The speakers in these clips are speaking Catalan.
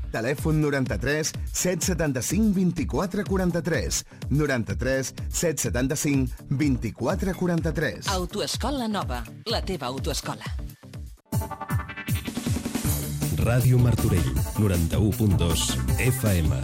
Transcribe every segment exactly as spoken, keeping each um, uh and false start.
Telèfon noranta-tres set setanta-cinc vint-i-quatre quaranta-tres. noranta-tres set setanta-cinc vint-i-quatre quaranta-tres. Autoescola Nova, la teva autoescola. Ràdio Martorell, noranta-u punt dos F M.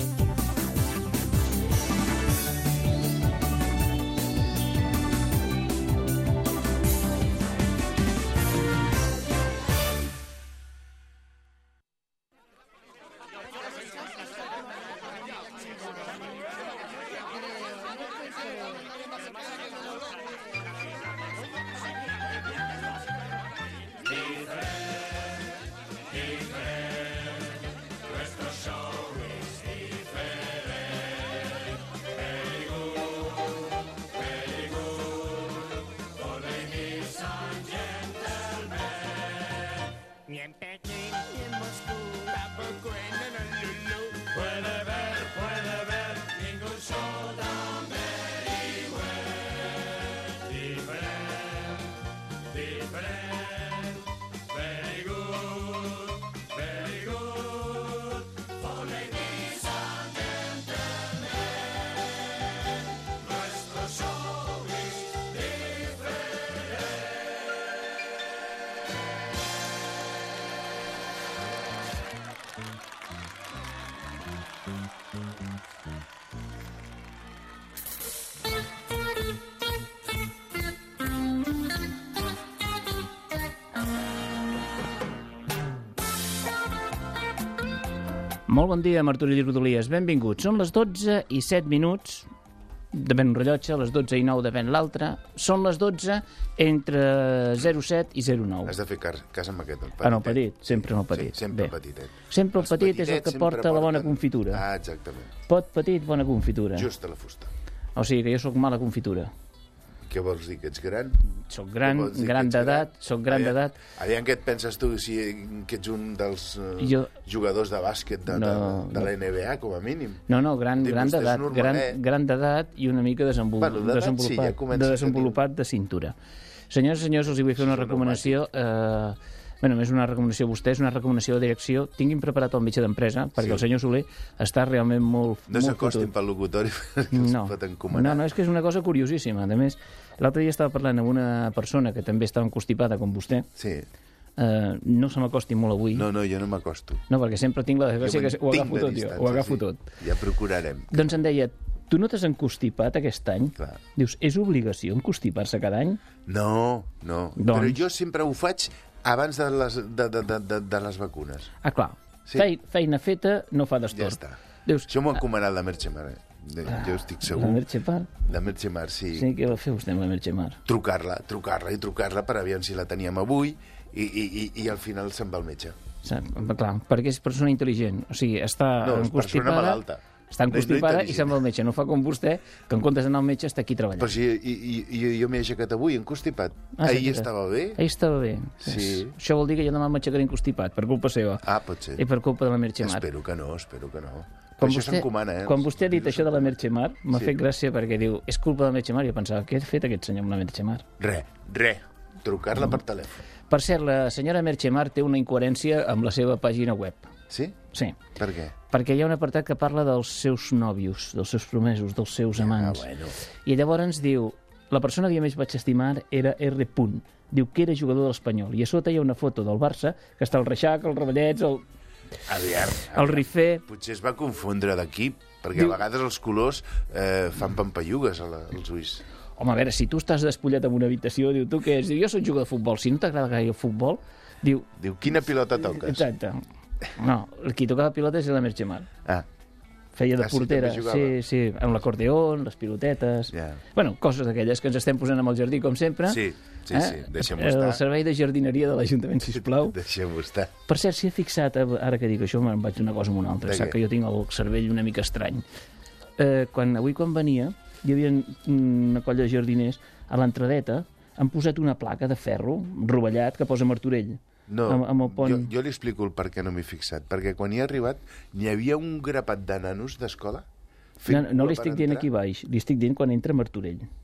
Molt bon dia, Martorell i Rodalies. Benvinguts. Són les dotze i set minuts, depèn un rellotge, les dotze i nou depèn l'altre. Són les dotze entre zero set i zero nou. Has de fer cas amb aquest, el petit. Ah, no, el petit, sempre en el petit. Sí, sempre el petitet. Sempre el petit és el que porta la bona confitura. Ah, exactament. Pot petit, bona confitura. Just a la fusta. O sigui que jo sóc mala confitura. Què vols dir, que ets gran? Soc gran, gran d'edat, soc gran d'edat. Aviam, què et penses tu, si que ets un dels uh, jo... jugadors de bàsquet de, no, de, de la N B A, com a mínim? No, no, gran, gran d'edat, gran, gran d'edat i una mica desenvolupar, bueno, desenvolupat, sí, ja de desenvolupat de cintura. Senyors i senyors, els hi vull fer una recomanació... Eh, Bueno, és una recomanació a vostès, una recomanació de direcció. Tinguin preparat el metge d'empresa, perquè sí. El senyor Soler està realment molt... No s'acostin pel locutori, perquè no. es pot encomanar. No, no, és que és una cosa curiosíssima. A més, l'altre dia estava parlant amb una persona que també estava encostipada com vostè. Sí. Uh, no se m'acosti molt avui. No, no, jo no m'acosto. No, perquè sempre tinc la desgràcia que ho agafo tot jo. Ho agafo tot. Ja procurarem. Doncs em deia, tu no t'has encostipat aquest any? Clar. Dius, és obligació encostipar-se cada any? No, no. Doncs... Però jo sempre ho faig abans de les, de, de, de, de, de les vacunes. Ah, clar. Sí. Feina, feina feta no fa d'estort. Ja està. Dius, Això m'ho ha encomanat la Merchemar, eh? Ah, jo estic segur. La Merchemar? La Merchemar, sí. Sí, què va fer vostè amb la Merchemar? Trucar-la, trucar-la i trucar-la per aviam si la teníem avui i, i, i, i al final se'n va al metge. Clar, perquè és persona intel·ligent. O sigui, està no, és encostipada... persona malalta. Està encostipada no, no i se'n va al metge. No fa com vostè, que en comptes d'anar al metge està aquí treballant. Però si i, i, i, jo m'he aixecat avui encostipat. Ah, Ahir sí, estava bé. Ahir estava bé. Sí. Això vol dir que jo demà m'aixecaré encostipat, per culpa seva. Ah, pot ser. I per culpa de la Merchemar. Espero que no, espero que no. Quan això vostè, s'encomana, eh? Quan vostè ha dit això de la Merchemar, m'ha sí. fet gràcia perquè diu, és culpa de la Merchemar. Jo pensava, què ha fet aquest senyor amb la Merchemar? Re, re. Trucar-la per telèfon. Per cert, la senyora Merchemar té una incoherència amb la seva pàgina web. Sí? Sí. Per què? Perquè hi ha un apartat que parla dels seus nòvios, dels seus promesos, dels seus amants. Ah, bueno. I llavors diu, la persona que jo més vaig estimar era R. Punt. Diu que era jugador de l'Espanyol. I a sota hi ha una foto del Barça, que està el Reixac, el Ravellets, el... Aviam, el Rifé... Potser es va confondre d'equip, perquè diu... a vegades els colors eh, fan pampallugues als ulls. Home, a veure, si tu estàs despullat en una habitació, diu, tu què és? Diu, jo soc jugador de futbol. Si no t'agrada gaire el futbol, diu... Diu, quina pilota toques? Exacte. No, el qui tocava pilotes era la Merchemar. Ah. Feia de ah, portera. Sí, sí, sí, amb l'acordeón, les pilotetes... Yeah. Bueno, coses d'aquelles que ens estem posant amb el jardí, com sempre. Sí, sí, eh? sí, deixem-ho estar. El servei de jardineria de l'Ajuntament, sisplau. Deixem-ho estar. Per cert, si he fixat, ara que dic això, me'n vaig d'una cosa amb una altra. Sap que jo tinc el cervell una mica estrany. Eh, quan, avui quan venia, hi havia una colla de jardiners, a l'entradeta han posat una placa de ferro rovellat que posa Martorell. No, amb, amb el pont... jo, jo li explico el per què no m'he fixat. Perquè quan hi he arribat n'hi havia un grapat de nanos d'escola. No, no li estic dient aquí baix, li estic dient quan entra Martorell.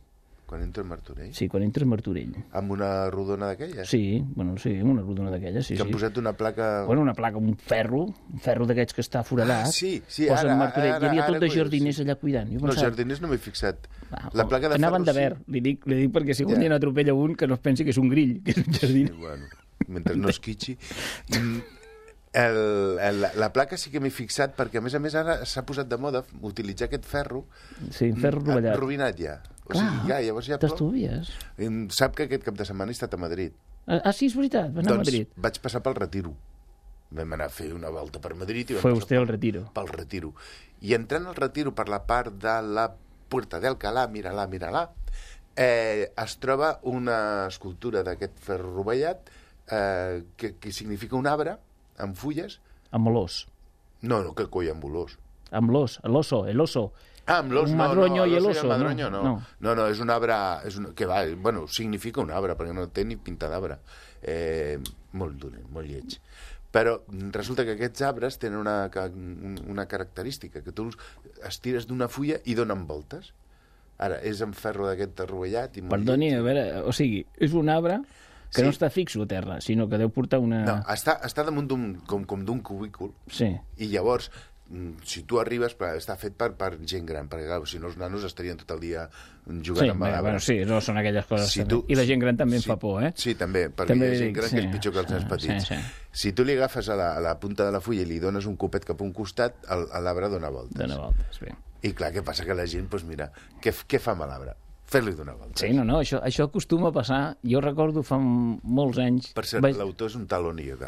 Quan entra a Martorell? Sí, quan entres a Martorell. Amb una rodona d'aquella? Sí, bueno, sí, amb una rodona d'aquella, sí, Que han sí. posat una placa... Bueno, una placa, un ferro, un ferro d'aquests que està foradat. Ah, sí, sí, posen ara, Martorell. ara, Hi havia ara, tot de ara, jardiners sí. allà cuidant. Jo No, pensava... jardiners no m'he fixat. Ah, La placa de anaven ferro, de verd, sí. li dic, li dic perquè si algun Ja. dia n'atropella un que no es pensi que és un grill, que és un jardiner. Sí, bueno, mentre no esquitxi. Mm, El, el, la, la placa sí que m'he fixat perquè, a més a més, ara s'ha posat de moda utilitzar aquest ferro Sí, ferro rovellat. rovinat ja. O Clar, sigui, ja, llavors ja plou. t'estuvies. Em, Sap que aquest cap de setmana he estat a Madrid. Ah, ah, sí, és veritat, va anar doncs a Madrid. vaig passar pel Retiro. Vam anar a fer una volta per Madrid i vam Fue passar usted pel, al Retiro. pel Retiro. I entrant al Retiro per la part de la Puerta de Alcalá, mira-la, mira-la, eh, es troba una escultura d'aquest ferro rovellat eh, que, que significa un arbre amb fulles. Amb l'os. No, no, que coi amb olors. Amb l'os, l'oso, el oso. Ah, amb l'os, Un no, madroño no, i el l'oso oso, el madroño, no, no. no. No, no, és un arbre, és un, que va, bueno, significa un arbre, perquè no té ni pinta d'arbre. Eh, molt dolent, molt lleig. Però resulta que aquests arbres tenen una, una característica, que tu els estires d'una fulla i donen voltes. Ara, és en ferro d'aquest arrovellat i molt Perdoni, lleig. a veure, o sigui, és un arbre que Sí. no està fixo a terra, sinó que deu portar una... No, està, està damunt d'un, com, com d'un cubícul, Sí. i llavors, mm, si tu arribes, però està fet per, per gent gran, perquè clar, si no els nanos estarien tot el dia jugant Sí, amb bé, l'arbre. bueno, sí, no són aquelles coses. Si també. tu- I la gent gran també em sí, fa por, eh? Sí, també, perquè També hi ha gent dic, gran sí, que és pitjor que els nens sí, petits. sí, sí. Si tu li agafes a la, a la punta de la fulla i li dones un copet cap a un costat, el- a l'arbre dona voltes. Dóna voltes, bé. I clar, què passa? Que la gent, doncs mira, què, f- què fa amb l'arbre? Fer-li donar voltes. Sí, no, no, això, això acostuma a passar. Jo recordo fa m- molts anys... Per cert, vaig- l'autor és un tal Onieva.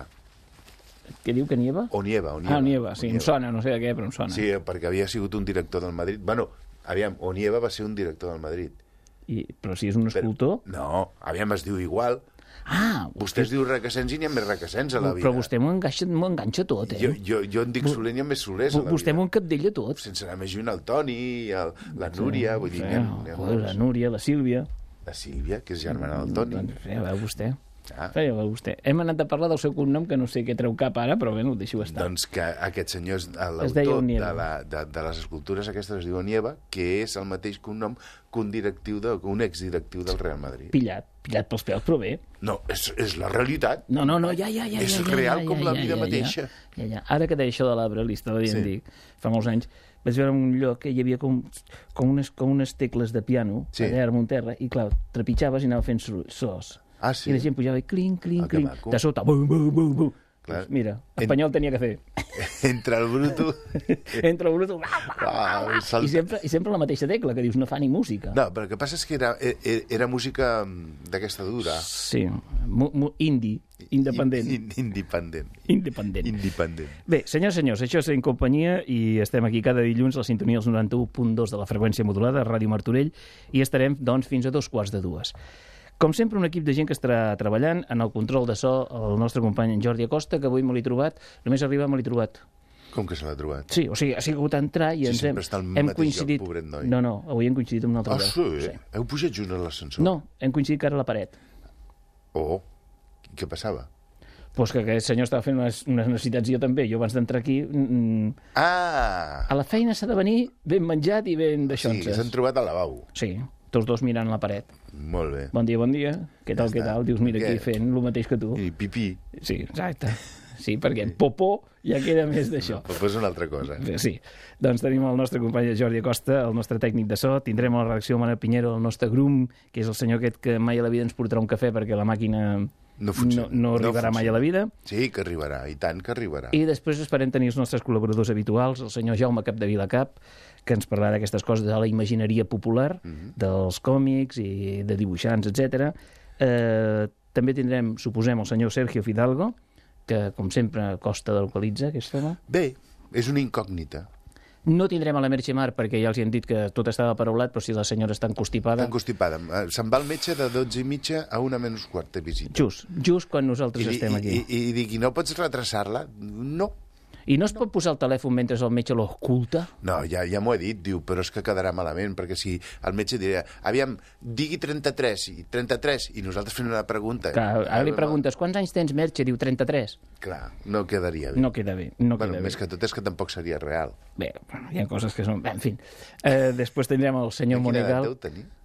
Què diu que nieva? Onieva, Onieva. Ah, nieva, sí, em sona, no sé de què, però em sona. Sí, perquè havia sigut un director del Madrid. Bueno, aviam, Onieva va ser un director del Madrid. I, però si és un escultor... No, aviam, es diu igual. Ah, Vostè es diu Requesens i n'hi ha més Requesens a la vida. però vostè m'ho enganxa, m'ho enganxa tot, eh? Jo, jo, jo en dic Soler i n'hi ha més Solers a la Vostè vida. m'ho encapdella tot. Sense anar més lluny, el Toni, el, la Núria, vull dir... Sí, n'hi ha, n'hi ha joder, la molts. Núria, la Sílvia... La Sílvia, que és germana del Toni. Doncs ja veu vostè. Ah. Ja veu vostè. Hem anat a parlar del seu cognom, que no sé què treu cap ara, però bé, no ho deixo estar. Doncs que aquest senyor és Es deia l'autor Onieva. de, la, de, de les escultures aquestes es diu Onieva, que és el mateix cognom que un directiu de, que un exdirectiu del Real Madrid. Pillat, pillat pels peus, però bé. No, és, és la realitat. No, no, no, ja, ja, ja. És ja, ja, real ja, com ja, la ja, vida ja, mateixa. Ja, ja. Ara que deia això de l'arbre, li estava dient, Sí. dic, fa molts anys, vaig veure un lloc que hi havia com, com, unes, com unes tecles de piano, Sí. allà damunt terra, i clar, trepitjaves i anava fent soroll- sos. Ah, sí? I la gent pujava i clinc, clinc, Ah, que clinc. maco. De sota, bum, bum, bum, bum. Clar. Pues mira, espanyol tenia que fer. Entre el bruto... Entra el bruto, Ah, salta. i, sempre, i sempre la mateixa tecla, que dius, no fa ni música. No, però el que passa és que era, era, era música mm, d'aquesta dura. Sí, mu, mu, indie, independent. In, in, independent. Independent. Independent. Bé, senyors, senyors, això és En Companyia i estem aquí cada dilluns a la sintonia dels noranta-u punt dos de la freqüència modulada, Ràdio Martorell, i estarem, doncs, fins a dos quarts de dues. Com sempre, un equip de gent que estarà treballant en el control de so, el nostre company en Jordi Acosta, que avui me l'he trobat, només arribar me l'he trobat. Com que se l'ha trobat? Sí, o sigui, ha sigut entrar i Sí, ens hem, sempre està al hem mateix coincidit... lloc, pobret noi. No, no, avui hem coincidit amb un altre Ah, lloc. sí? Heu pujat junts a l'ascensor? No, hem coincidit cara a la paret. Oh, què passava? Pues que aquest senyor estava fent unes, unes necessitats i jo també. Jo abans d'entrar aquí... Mm, Ah! a la feina s'ha de venir ben menjat i ben Sí, d'aixonses. s'han trobat al lavabo. Sí, tots dos mirant la paret. Molt bé. Bon dia, bon dia. Què tal, Ja què està. tal? Dius, mira, Què? aquí fent el mateix que tu. I pipí. Sí, exacte. Sí, perquè popó ja queda més d'això. Però és una altra cosa. Sí, doncs tenim el nostre company Jordi Acosta, el nostre tècnic de so, tindrem a la redacció Manel Pinheiro, el nostre grum, que és el senyor aquest que mai a la vida ens portarà un cafè perquè la màquina No funciona. no, no arribarà No mai a la vida. Sí, que arribarà, i tant que arribarà. I després esperem tenir els nostres col·laboradors habituals, el senyor Jaume Capdevila-Cap, que ens parlarà d'aquestes coses de la imagineria popular, Mhm. dels còmics i de dibuixants, etcètera. Eh, també tindrem, suposem, el senyor Sergio Fidalgo, que, com sempre, costa de localitzar, aquest home. Bé, és una incògnita. No tindrem a la Merche Mar, perquè ja els hi hem dit que tot estava paraulat, però si la senyora està encostipada... Tan constipada. Eh, Se'n va el metge de dotze i mitja a una menys quart de visita. Just, just quan nosaltres I, estem aquí. i, i, I dic, i no pots retrasar-la? No. I no es pot posar el telèfon mentre el metge l'oculta? No, ja, ja m'ho he dit, diu, però és que quedarà malament, perquè si el metge dirà, aviam, digui trenta-tres, i trenta-tres, i nosaltres fem una pregunta... Que ara li preguntes, quants anys tens, Merche? Diu trenta-tres. Clar, no quedaria bé. No queda bé, no bueno, queda més bé. que tot és que tampoc seria real. Bé, bueno, hi ha coses que són... Bé, en fi. Eh, després tindrem el senyor Quina edat Monegal. deu tenir?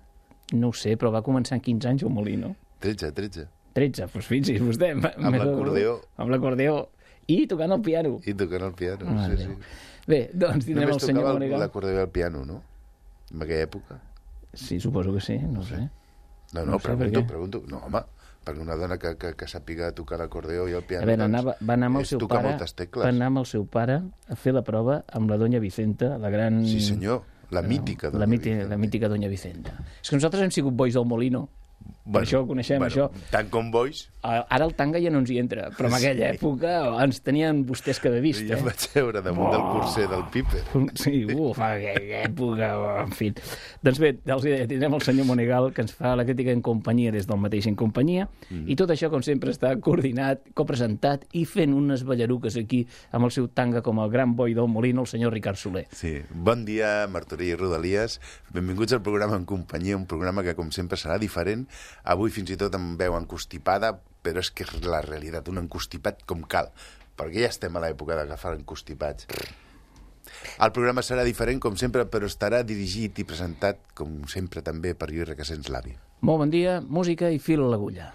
No ho sé, però va començar amb quinze anys el Molino. tretze, tretze. tretze, doncs fixi's vostè. Amb l'acordeó. Amb l'acordeó. I tocant el piano. I tocant el piano, Ah, sí, Déu. sí. Bé, doncs tindrem el senyor Només Monegal. tocava l'acordeó i el piano, no? En aquella època. Sí, suposo que sí, no sé. No, No no, sé per pregunto, què. pregunto. No, home, perquè una dona que, que, que sàpiga tocar l'acordeó i el piano... A veure, doncs, anava, va anar amb el és seu tocar pare, moltes tecles. va anar amb el seu pare a fer la prova amb la doña Vicenta, la gran... Sí, senyor, la mítica la, doña mítica, Vicenta. la mítica doña Vicenta. És que nosaltres hem sigut bois del Molino. Per això coneixem bueno, això. Tant com bois, Ara el tanga ja no ens hi entra, però en aquella Sí. època ens tenien vostès que haver vist, ja eh? em vaig veure damunt del curser del Piper. Sí, uf, aquella època, en fi. Doncs bé, els hi deia, tindrem el senyor Monegal, que ens fa la crítica en companyia des del mateix en companyia, mm. i tot això, com sempre, està coordinat, copresentat i fent unes ballaruques aquí amb el seu tanga com el gran boi del Molino, el senyor Ricard Soler. Sí. Bon dia, Martorell i Rodalies. Benvinguts al programa En Companyia, un programa que, com sempre, serà diferent. Avui, fins i tot, amb veu encostipada, però és que és la realitat, un encostipat com cal, perquè ja estem a l'època d'agafar encostipats. El programa serà diferent, com sempre, però estarà dirigit i presentat, com sempre, també per Lluís Requesens Lavi. Molt bon dia, música i fil a l'agulla.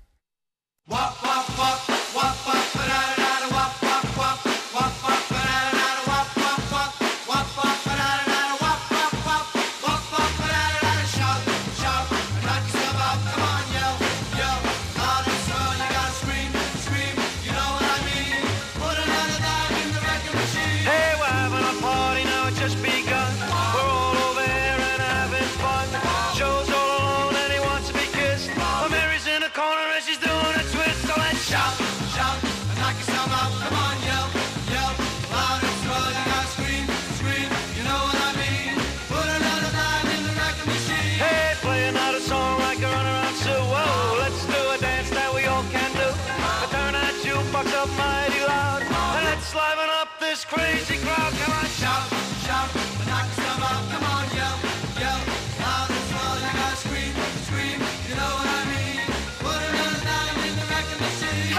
Hey, we're having a party now, it's just begun. We're all over here and having fun. Joe's all alone and he wants to be kissed. But Mary's in a corner and she's doing a twist. So let's shout, shout, and knock yourself out. Come on, yell, yell, loud and slow. You gotta scream, scream, you know what I mean. Put another dime in the record machine. Hey, play another song like a runaround Sue. Whoa, let's do a dance that we all can do. But turn that jukebox up mighty loud. And let's liven up this crazy crowd. Come on, shout, shout, and knock yourself out. Come on, yell, yell, loud and slow. You gotta scream, scream, you know what I mean. Put another dime in the record machine.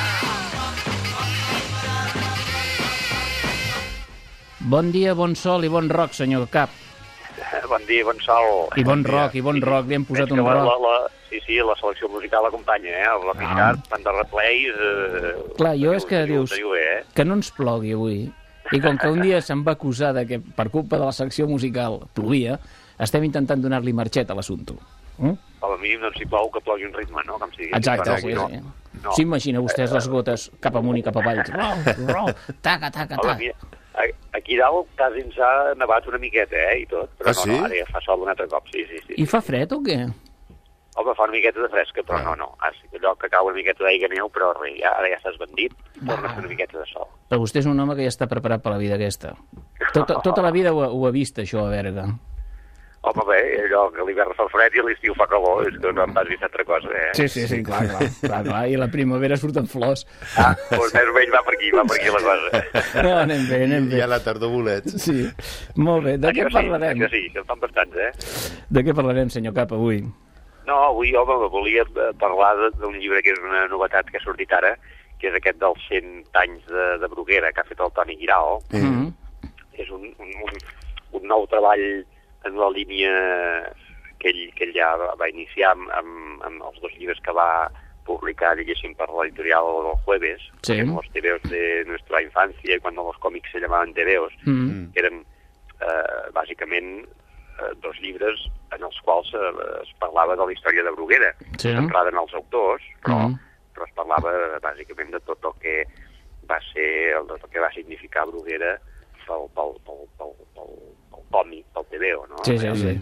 Bon dia, bon sol i bon rock, senyor Cap. Bon dia, bon sol. I bon dia. rock, i bon rock, li hem posat Veig un que la, rock. la, la, sí, sí, la selecció musical acompanya, eh? El Rock Ah. Richard, tant de replays... Eh, Clar, jo és que teniu- dius teniu bé, eh? que no ens plogui avui. I com que un dia se'n va acusar de que per culpa de la secció musical plovia, estem intentant donar-li marxet a l'assumpte. Mm? Com a mínim, doncs, si plou, que plogui un ritme, no? Com si diguéssim, Exacte, però sí, no, sí. no. S'imagina vostès les gotes cap amunt i cap avall. Rau, rau, taca, taca, Home, taca. mira, a- aquí dalt quasi ens ha nevat una miqueta, eh, i tot. Però Ah, no, sí? no, ara ja fa sol un altre cop, sí, sí. sí. I fa fred o què? Home, fa una miqueta de fresca, però Ah. no, no. Ah, sí, allò que cau una miqueta d'aigua neu, però res, ja, ara ja s'ha esbandit, torna a fer una miqueta de sol. Però vostè és un home que ja està preparat per la vida aquesta. Tota, tota la vida ho, ha- ho ha vist, això, a Berga. Home, bé, allò que l'hivern fa fred i l'estiu fa calor, és que no em vas vist altra cosa, eh? Sí, sí, sí, clar, clar, clar, clar. I a la primavera surten flors. Ah, doncs més o menys va per aquí, va per aquí la cosa. No, anem bé, anem I bé. a la tardor bolets. Sí, molt bé. De què Això sí, parlarem? això sí, que en fan bastants, eh? De què parlarem, senyor Cap, avui? No, avui, home, volia eh, parlar de- d'un llibre que és una novetat que ha sortit ara, que és aquest dels cent anys de, de Bruguera, que ha fet el Toni Guirao. Eh, Mm. És un, un, un, un nou treball en la línia que ell, que ell ja va, va iniciar amb, amb, amb els dos llibres que va publicar, diguéssim, per l'editorial El Jueves, Sí. que eren los tebeos de nuestra infancia, y cuando los cómics se llamaban tebeos, Mm. que eren eh, bàsicament eh, dos llibres en els quals eh, es parlava de la història de Bruguera, Sí. centrada en els autors, però, Mm. però es parlava bàsicament de tot el que va ser, el, tot el que va significar Bruguera pel, pel, pel, pel, pel, pel còmic, pel tebeo, no? Sí, sí, sí.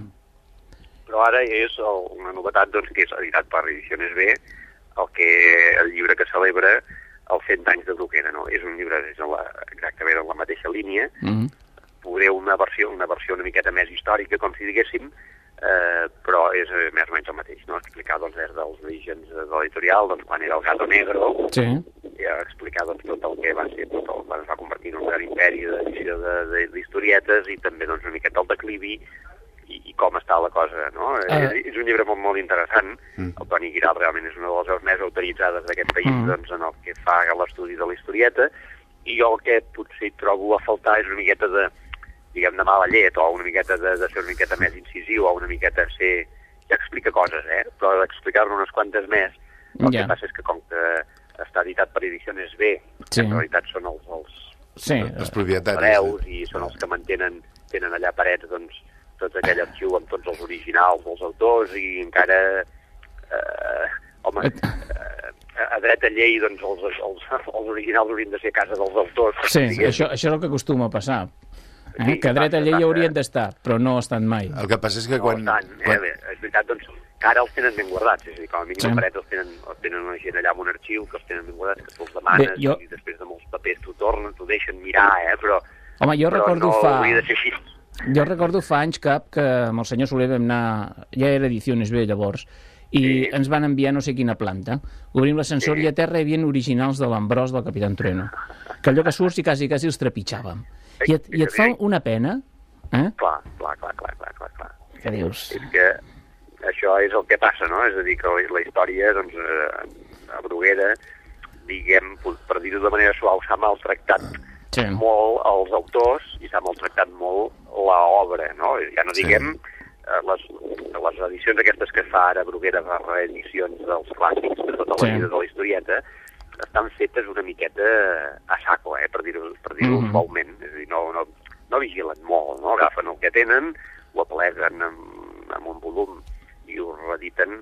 Però ara és el, una novetat, doncs, que és editat per Ediciones B, el, que, el llibre que celebra els cent anys de Bruguera, no? És un llibre és en la, exactament en la mateixa línia, Mm. veureu una versió, una versió una miqueta més històrica, com si diguéssim, eh, però és eh, més o menys el mateix, no? Explicar, doncs, des dels orígens de l'editorial, doncs, quan era el Gato Negro, Sí. i a explicar, doncs, tot el que va ser, tot el, quan es va convertir en un gran imperi d'edició de, de, d'historietes, i també, doncs, una miqueta el declivi, i, i com està la cosa, no? Ah. És, és un llibre molt, molt interessant. Mm. El Toni Guirao realment és una de les veus més autoritzades d'aquest país, Mm. doncs, en el que fa l'estudi de la historieta, i jo el que potser trobo a faltar és una miqueta de, diguem, de mala llet, o una miqueta de, de ser una miqueta més incisiu, o una miqueta ser ja explica coses, eh? Però explicar-ne unes quantes més, el Ja. que passa és que com que està editat per Ediciones B, Sí. en realitat són els, els, Sí, Els propietaris. hereus i són els que mantenen, tenen allà a parets, doncs, tot aquell arxiu amb tots els originals dels autors i encara, eh, home, eh, a dreta llei, doncs, els, els, els originals haurien de ser a casa dels autors. sí, diguem. això, això és el que acostuma a passar. Eh? Sí, Que a dreta passa, llei passa. haurien d'estar, però no estan mai. El que passa és que No quan... estan, eh? quan... Bé, és veritat, doncs, que ara els tenen ben guardats, és a dir, com a mínim Sí. sí. parets els tenen, els tenen una gent allà en un arxiu que els tenen ben guardats, que tu els demanes Bé, jo- i després de molts papers t'ho tornen, t'ho deixen mirar, eh? Però, Home, jo però recordo no fa... hauria de ser així. Jo recordo fa anys cap que amb el senyor Soler vam anar... Ja era Ediciones B, llavors, i Sí. ens van enviar no sé quina planta. Obrim l'ascensor Sí. i a terra hi havia originals de l'Ambròs del Capitán Trueno. Que allò que surts i quasi, quasi els trepitjàvem. I et, i et fa una pena, eh? Clar, clar, clar, clar, clar, clar, clar. Que dius... És que això és el que passa, no? És a dir, que la història, doncs, eh, a Bruguera, diguem, per dir-ho de manera suau, s'ha maltractat Sí. molt els autors i s'ha maltractat molt l'obra, no? Ja no Sí. diguem eh, les, les edicions aquestes que fa ara Bruguera, les reedicions dels clàssics de tota la Sí. vida de la historieta, estan fetes una miqueta a saco, eh, per dir-ho per dir-ho Mhm. suaument. És a dir, no, no, no vigilen molt, no? Agafen el que tenen, ho apleguen amb, amb un volum i ho reediten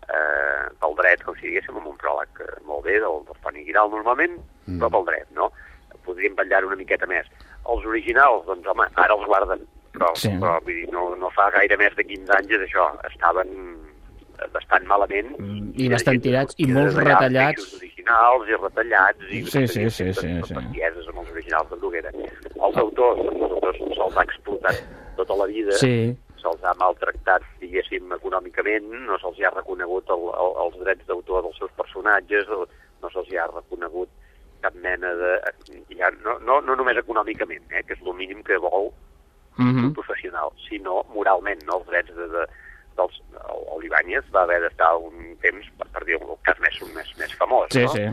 eh, pel dret, com si diguéssim, amb un pròleg eh, molt bé, del, del Toni Guiral normalment, mm. però pel dret, no? Podríem vetllar una miqueta més. Els originals, doncs, home, ara els guarden, però, Sí. però vull dir, no, no fa gaire més de quinze anys és això, estaven bastant malament. I bastant tirats, i molts Allà, retallats. peixos originals i retallats, i Sí, sí, sí, sí, sí. bestieses amb els originals de Bruguera. Els autors, els autors se'ls ha explotat tota la vida, Sí. se'ls ha maltractat, diguéssim, econòmicament, no se'ls ha reconegut el, el, els drets d'autor dels seus personatges, no, no se'ls ha reconegut cap mena de... Ja, no, no, no només econòmicament, eh, que és el mínim que vol Mhm. un professional, sinó moralment, no els drets de, de, dels... L'Ibáñez va haver d'estar un temps, per, per dir el cas més, més, més famós, Sí, no? sí.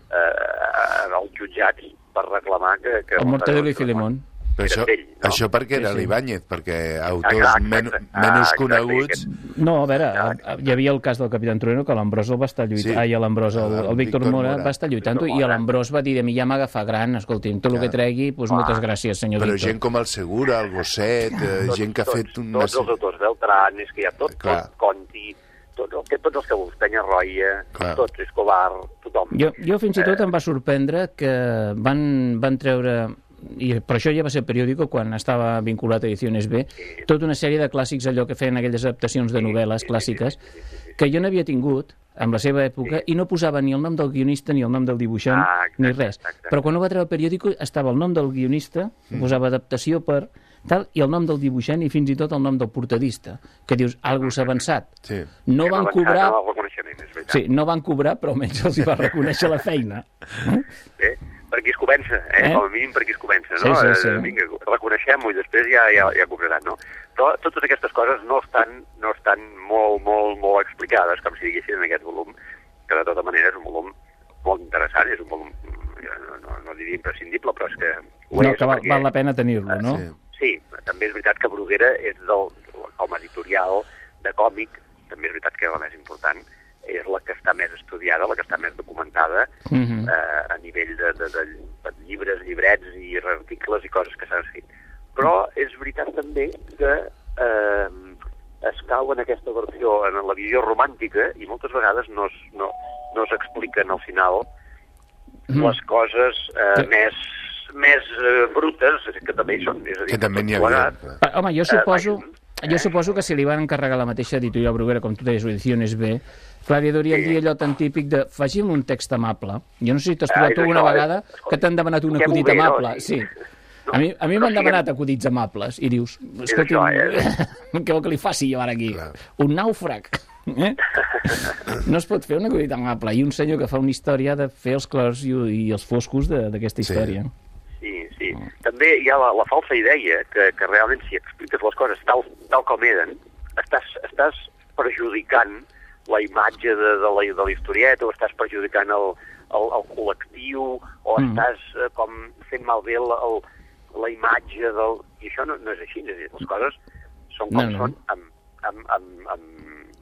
Eh, als jutjats per reclamar que... que El Mortadelo i Filemón. Però això, d'ell, no? això perquè era Sí, sí. l'Ibáñez, perquè autors Exacte, men exacte. menys Ah, coneguts... No, a veure, hi havia el cas del Capitán Trueno, que l'Ambrós el va estar lluitant, Sí. ai, l'Ambrós, el, el El Víctor Víctor Mora Mora. va estar lluitant-ho, Víctor i Mora. l'Ambrós va dir, a mi ja m'agafa gran, escolti'm, tot el que Clar. tregui, doncs Clar. moltes gràcies, senyor Però Víctor. gent com el Segura, el Gosset, eh, gent que ha fet tots, una... tots els autors Beltrán, és que hi ha tot, Clar. tot Conti, tot, el que, tots els que vols, Penyarroia, Clar. tots, Escobar, tothom. Jo, jo fins i tot em va sorprendre que van, van treure, i per això ja va ser periòdico quan estava vinculat a Ediciones B, tota una sèrie de clàssics, allò que feien aquelles adaptacions de novel·les clàssiques, que jo n'havia tingut en la seva època i no posava ni el nom del guionista ni el nom del dibuixant Ah, exacte, ni res. exacte. Però quan ho va treure el periòdico estava el nom del guionista, posava adaptació per tal, i el nom del dibuixant i fins i tot el nom del portadista, que dius, algú s'ha avançat. Sí. No Hem van avançat cobrar... en el reconeixement, és veritat. Sí, no van cobrar, però almenys els hi va reconèixer la feina. Bé, per aquí es comença, eh? Eh? Com a mínim per aquí es comença, Sí, no? sí, Eh, sí. Vinga, reconeixem-ho i després ja, ja, ja cobraran, no? Però totes aquestes coses no estan, no estan molt, molt, molt explicades, com si diguéssim, en aquest volum, que de tota manera és un volum molt interessant, és un volum, no, no, no diria imprescindible, però és que ho No, és, que val, perquè- val la pena tenir-lo, no? Sí. Sí, també és veritat que Bruguera és del, com a editorial de còmic, també és veritat que la més important, és la que està més estudiada, la que està més documentada Mhm. eh, a nivell de, de, de, de llibres, llibrets i articles i coses que s'han escrit. Però és veritat també que eh, es cau en aquesta versió, en la visió romàntica, i moltes vegades no, es, no, no s'expliquen al final Mhm. les coses eh, Que- més, més eh, brutes, que també hi són. És a dir, Que també n'hi tot havia. plegat. Ah, home, jo suposo, Eh, jo suposo que si li van encarregar la mateixa editorial Bruguera, com tu deies, o Ediciones B, clar, li deurien Sí. dir allò tan típic de faci'm un text amable. Jo no sé si t'has Ah, trobat és tu alguna això, eh? vegada Escolta, que t'han demanat un toquem-ho acudit bé, no? amable. Sí. Sí. A mi, a mi Però m'han siguem- demanat acudits amables i dius, escolti'm, això, eh? què vol que li faci jo ara aquí? Clar. Un nàufrag. Eh? No es pot fer un acudit amable. I un senyor que fa una història ha de fer els clars i, i els foscos de- d'aquesta Sí. història. Sí, sí. També hi ha la, la falsa idea que, que realment si expliques les coses tal, tal com eren, estàs, estàs perjudicant la imatge de, de, la, de la historieta o estàs perjudicant el, el, el col·lectiu o Mm. estàs eh, com fent malbé el, el, la imatge del... I això no, no és així, és a dir, les coses són com No, no. són amb, amb, amb, amb,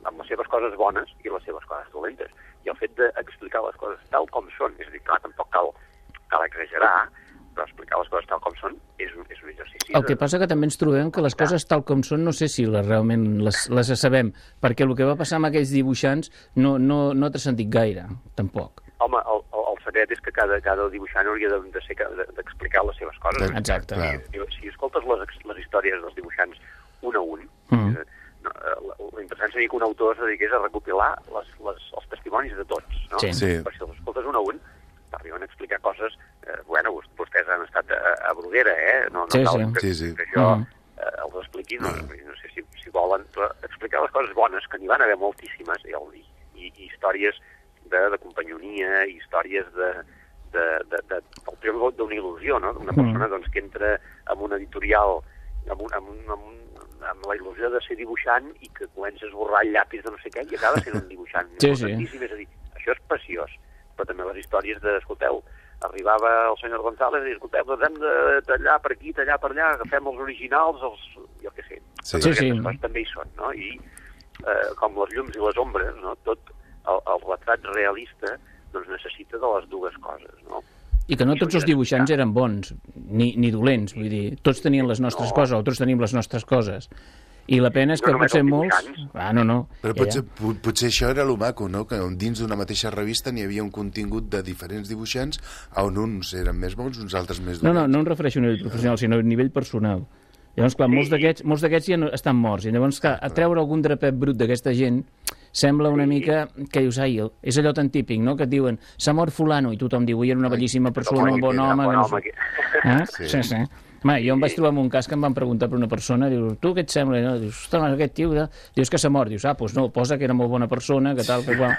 amb les seves coses bones i les seves coses dolentes. I el fet d'explicar les coses tal com són, és a dir, clar, tampoc cal, cal exagerar, però explicar les coses tal com són és un, és un exercici. El que passa que també ens trobem que les coses tal com són no sé si les, realment les, les sabem, perquè el que va passar amb aquells dibuixants no, no, no t'ha sentit gaire, tampoc. Home, el, el, el secret és que cada, cada dibuixant hauria de, de ser, d'explicar les seves coses. Exacte. Si, si escoltes les, les històries dels dibuixants un a un, mm. no, l'interessant seria que un autor es dediqués a recopilar les, les, els testimonis de tots, no? Sí. Sí. Per si els escoltes un a un, t'arriben a explicar coses... Eh, bueno, vostès han estat a, a Bruguera, eh? No, no sí, cal sí. que, Sí, sí. que això Mm. eh, els expliqui, no, no sé si, si volen, però explicar les coses bones, que n'hi van haver moltíssimes, i, i, i, i històries de, de companyonia, i històries de, de, de, de, del triomf d'una il·lusió, no? D'una persona doncs, que entra en un editorial amb, un, amb, un, amb, un, amb la il·lusió de ser dibuixant i que comença a esborrar el llapis de no sé què i acaba sent un dibuixant. Sí, sí. És a dir, això és preciós, però també les històries de, escolteu, arribava el senyor González i escolteu, doncs hem de tallar per aquí, tallar per allà, agafem els originals, els... jo què sé. Sí, sí. Aquestes coses també hi són, no? I eh, com les llums i les ombres, no? Tot el, el retrat realista doncs necessita de les dues coses, no? I que no tots els dibuixants eren bons, ni, ni dolents, vull dir, tots tenien les nostres No. coses, o tots tenim les nostres coses. I la pena és que No només potser els molts... dibuixants. Ah, no, no. Però Ja, potser, ja. po- potser això era lo maco, no? Que dins d'una mateixa revista n'hi havia un contingut de diferents dibuixants on uns eren més bons, uns altres més No, dolents. no, no em refereixo a nivell professional, sinó a nivell personal. Llavors, clar, molts d'aquests molts d'aquests ja no, estan morts. I llavors, clar, a treure algun drapet brut d'aquesta gent sembla una mica que dius, ai, és allò tan típic, no?, que et diuen, s'ha mort fulano, i tothom diu, era una bellíssima persona, un bon home... Que no sé... eh? Sí. Sí, sí. Ma, jo em vaig trobar amb un cas que em van preguntar per una persona, dius, tu què et sembla? No? Dius, ostres, aquest tio, de... dius que s'ha mort. Dius, ah, doncs no, posa que era molt bona persona, que tal, que qual...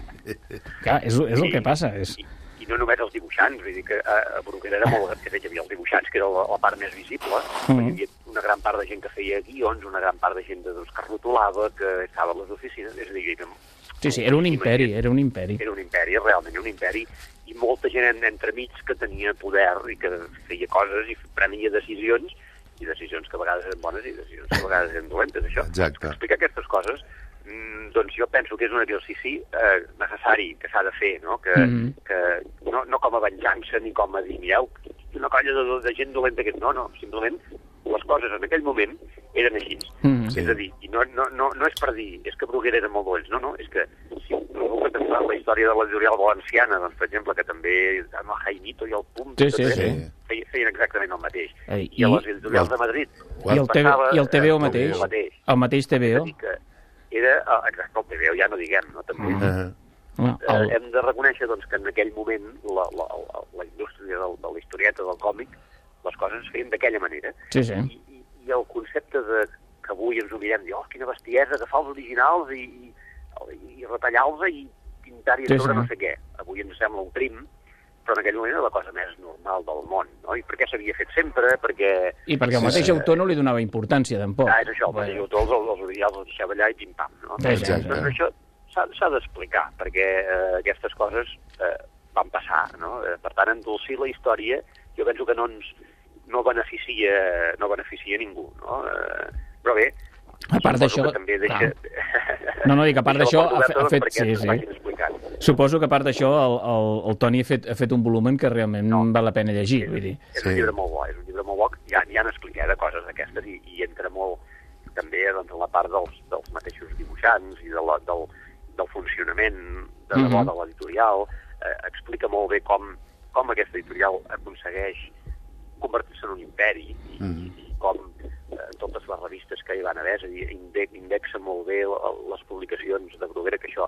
Clar, és, és el que passa. És... I, I no només els dibuixants, vull dir que a, a Bruguera era molt... Que hi havia els dibuixants, que era la, la part més visible, mm. Hi havia una gran part de gent que feia guions, una gran part de gent doncs, que rotulava, que estava a les oficines, és a dir, era... Sí, sí, era un imperi, era un imperi. Era un imperi, realment un imperi, i molta gent en, entremig que tenia poder i que feia coses i prenia decisions, i decisions que a vegades eren bones i decisions que a vegades eren dolentes, això. Exacte. Explicar aquestes coses, mm, doncs jo penso que és un exercici eh, necessari, que s'ha de fer, no? Que, Mhm. que no, no com a venjança ni com a dir, mireu, una colla de, de gent dolenta que és, no, no, simplement les coses en aquell moment eren així. Mhm. Sí. És a dir, i no, no, no, no és per dir, és que Bruguera era molt dolents, no, no, és que si algú que pensava la història de l'editorial valenciana, doncs, per exemple, que també amb el Jaimito i el Pum, Sí, sí, també sí. feien, feien exactament el mateix. Ei, I a i- les editorials de Madrid I el, TV, passava, I el T V O eh, mateix, el mateix. el mateix T V És O. a dir, que era, eh, exacte, el T V O ja no diguem, no, també. Mhm. Uh-huh. Ah, Eh, el... hem de reconèixer doncs, que en aquell moment la, la, la, la indústria del, de la historieta, del còmic, les coses es feien d'aquella manera. Sí, sí. I, i, I el concepte de que avui ens ho mirem, dir, oh, quina bestiesa, agafar els originals i, i, i retallar-los i pintar-hi a Sí, sobre sí. no sé què. Avui ens sembla un crim, però en aquell moment era la cosa més normal del món, no? I perquè s'havia fet sempre, perquè... I perquè el Sí, mateix sí. autor no li donava importància, tampoc. Ah, és això, el mateix autor, els, els originals els deixava allà i pim-pam, no? Exacte. Doncs això s'ha s'ha d'explicar, perquè eh, aquestes coses eh, van passar, no? Eh, per tant, endolcir la història, jo penso que no ens no beneficia, no beneficia ningú, no? Eh, però bé, A part d'això... suposo que també deixa... No, no, dic, a part deixa d'això la porta ha, fe- ha oberta, fet... perquè Sí, ens sí. vagin explicant. Suposo que a part d'això el, el, el Toni ha fet, ha fet un volumen que realment No. val la pena llegir, vull dir. És Sí. un llibre molt bo, és un llibre molt bo, ja, ja n'expliqué de coses d'aquestes i, i entra molt també doncs, en la part dels, dels mateixos dibuixants i de la, del, del funcionament de debò Mhm. de l'editorial, eh, explica molt bé com, com aquesta editorial aconsegueix convertir-se en un imperi i, Mhm. i com eh, totes les revistes que hi van haver, és a dir, inde- indexa molt bé l- les publicacions de Bruguera, que això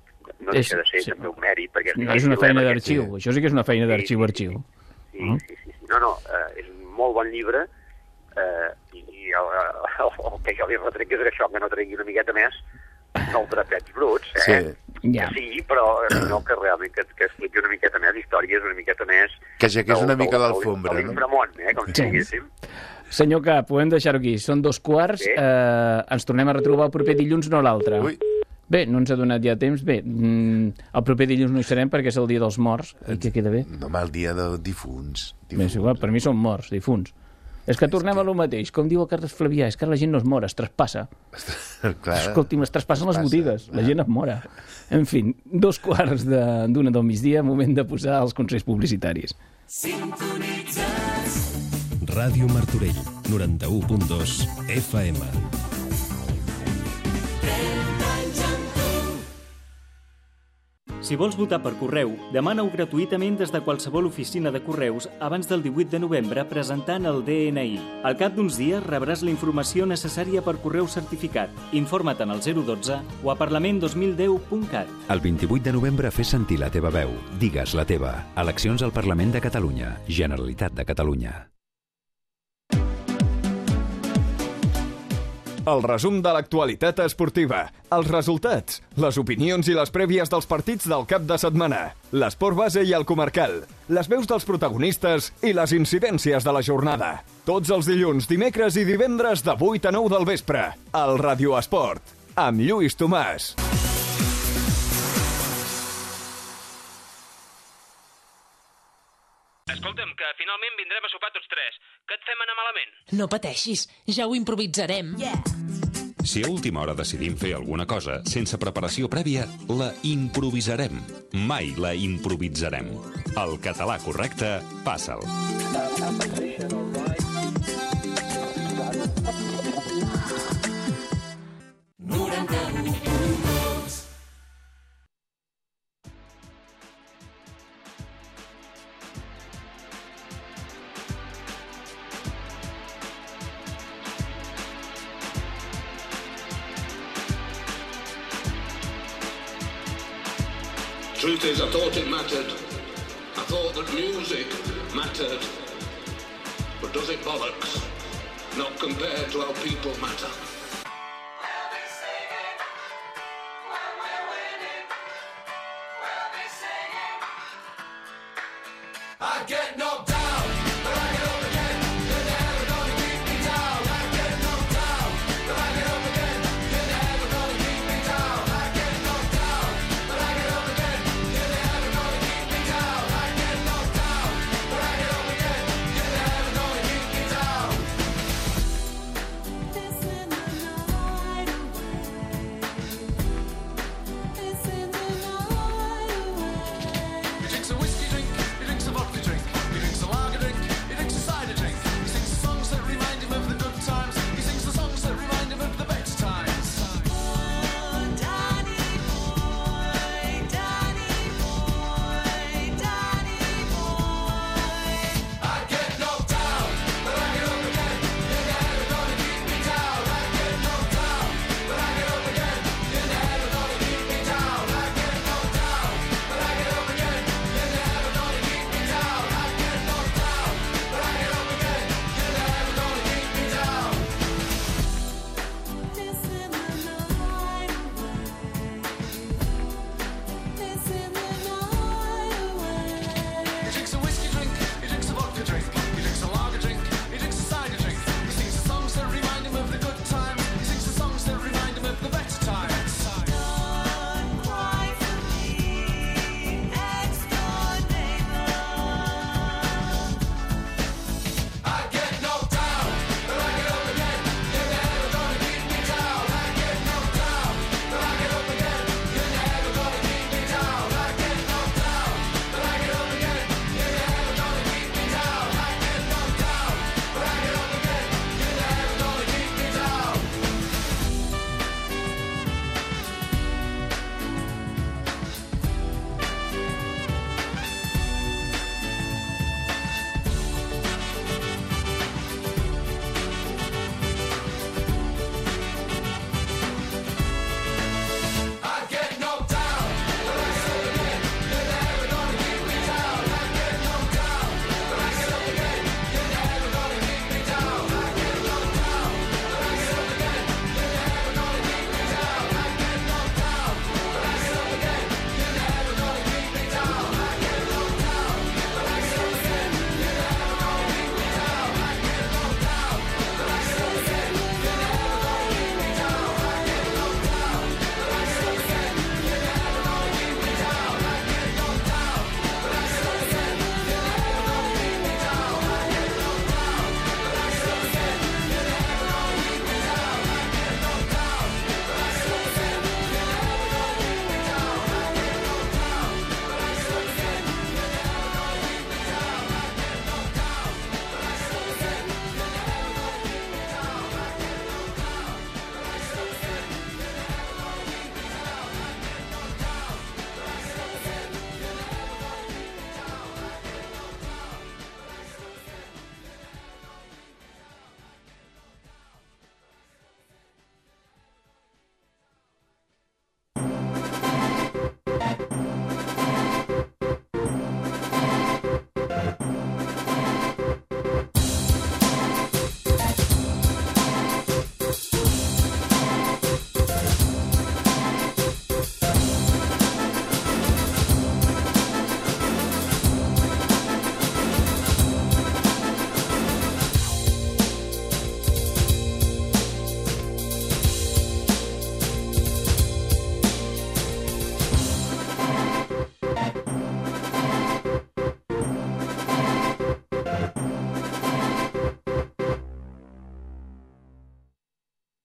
no És- deixa de ser sí. també un mèrit, perquè No, és una feina dilema d'arxiu, que- això sí que és una feina Sí, d'arxiu, sí, arxiu. Sí, Mm. sí, sí, sí. No, no, eh, és un molt bon llibre eh, i, i el, el, el que jo li retrec és això, que no tregui una miqueta més dels drapets bruts, eh? Sí. Ja. Sí, però eh, no que realment que, que expliqui una miqueta més històries, una miqueta més... Que ja que és del- una mica del- l'alfombra, de no? l'inframón, eh? Com si Sí. diguéssim. Senyor Cap, ho hem de deixar aquí. Són dos quarts. Bé. Eh, ens tornem a retrobar el proper dilluns, no l'altre. Ui. Bé, no ens ha donat ja temps. Bé, mm, el proper dilluns no hi serem perquè és el dia dels morts. I que queda bé? No, mal dia de difunts. Bé, és igual, per mi són morts, difunts. És que tornem a lo mateix. Com diu el Carles Flavià, és que la gent no es mora, es traspassa. Clar. Escolti'm, es traspassen les botigues. La gent es mora. En fi, dos quarts d'una del migdia, moment de posar els consells publicitaris. Sintonitzes Ràdio Martorell, noranta-u punt dos F M. Si vols votar per correu, demana-ho gratuïtament des de qualsevol oficina de correus abans del divuit de novembre presentant el D N I. Al cap d'uns dies rebràs la informació necessària per correu certificat. Informa't en el zero dotze o a parlament dos mil deu punt cat. El vint-i-vuit de novembre fes sentir la teva veu. Digues la teva. Eleccions al Parlament de Catalunya. Generalitat de Catalunya. El resum de l'actualitat esportiva, els resultats, les opinions i les prèvies dels partits del cap de setmana, l'esport base i el comarcal, les veus dels protagonistes i les incidències de la jornada. Tots els dilluns, dimecres i divendres de vuit a nou del vespre, al Radio Esport, amb Lluís Tomàs. Escolta'm, que finalment vindrem a sopar tots tres. Què et fem anar malament? No pateixis, ja ho improvisarem. Yeah. Si a última hora decidim fer alguna cosa sense preparació prèvia, la improvisarem. Mai la improvisarem. El català correcte, passa'l. Truth is, I thought it mattered. I thought that music mattered. But does it bollocks? Not compared to how people matter. I get knocked down, but I get up again. You're never gonna keep me down. I get knocked down, but I get up again. You're never gonna keep me down. I get knocked down, but I get up again. You're never gonna keep me down. I get knocked down, but I get up again. You're never gonna keep me down.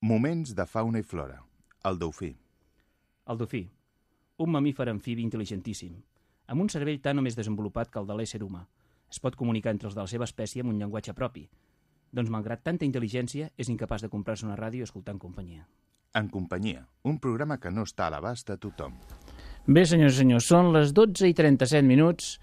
Moments de fauna i flora. El dofí. El dofí, un mamífer amfibi intel·ligentíssim, amb un cervell tan o més desenvolupat que el de l'ésser humà. Es pot comunicar entre els de la seva espècie amb un llenguatge propi. Doncs, malgrat tanta intel·ligència, és incapaç de comprar-se una ràdio i escoltar en companyia. En companyia, un programa que no està a l'abast de tothom. Bé, senyors i senyors, són les dotze i trenta-set minuts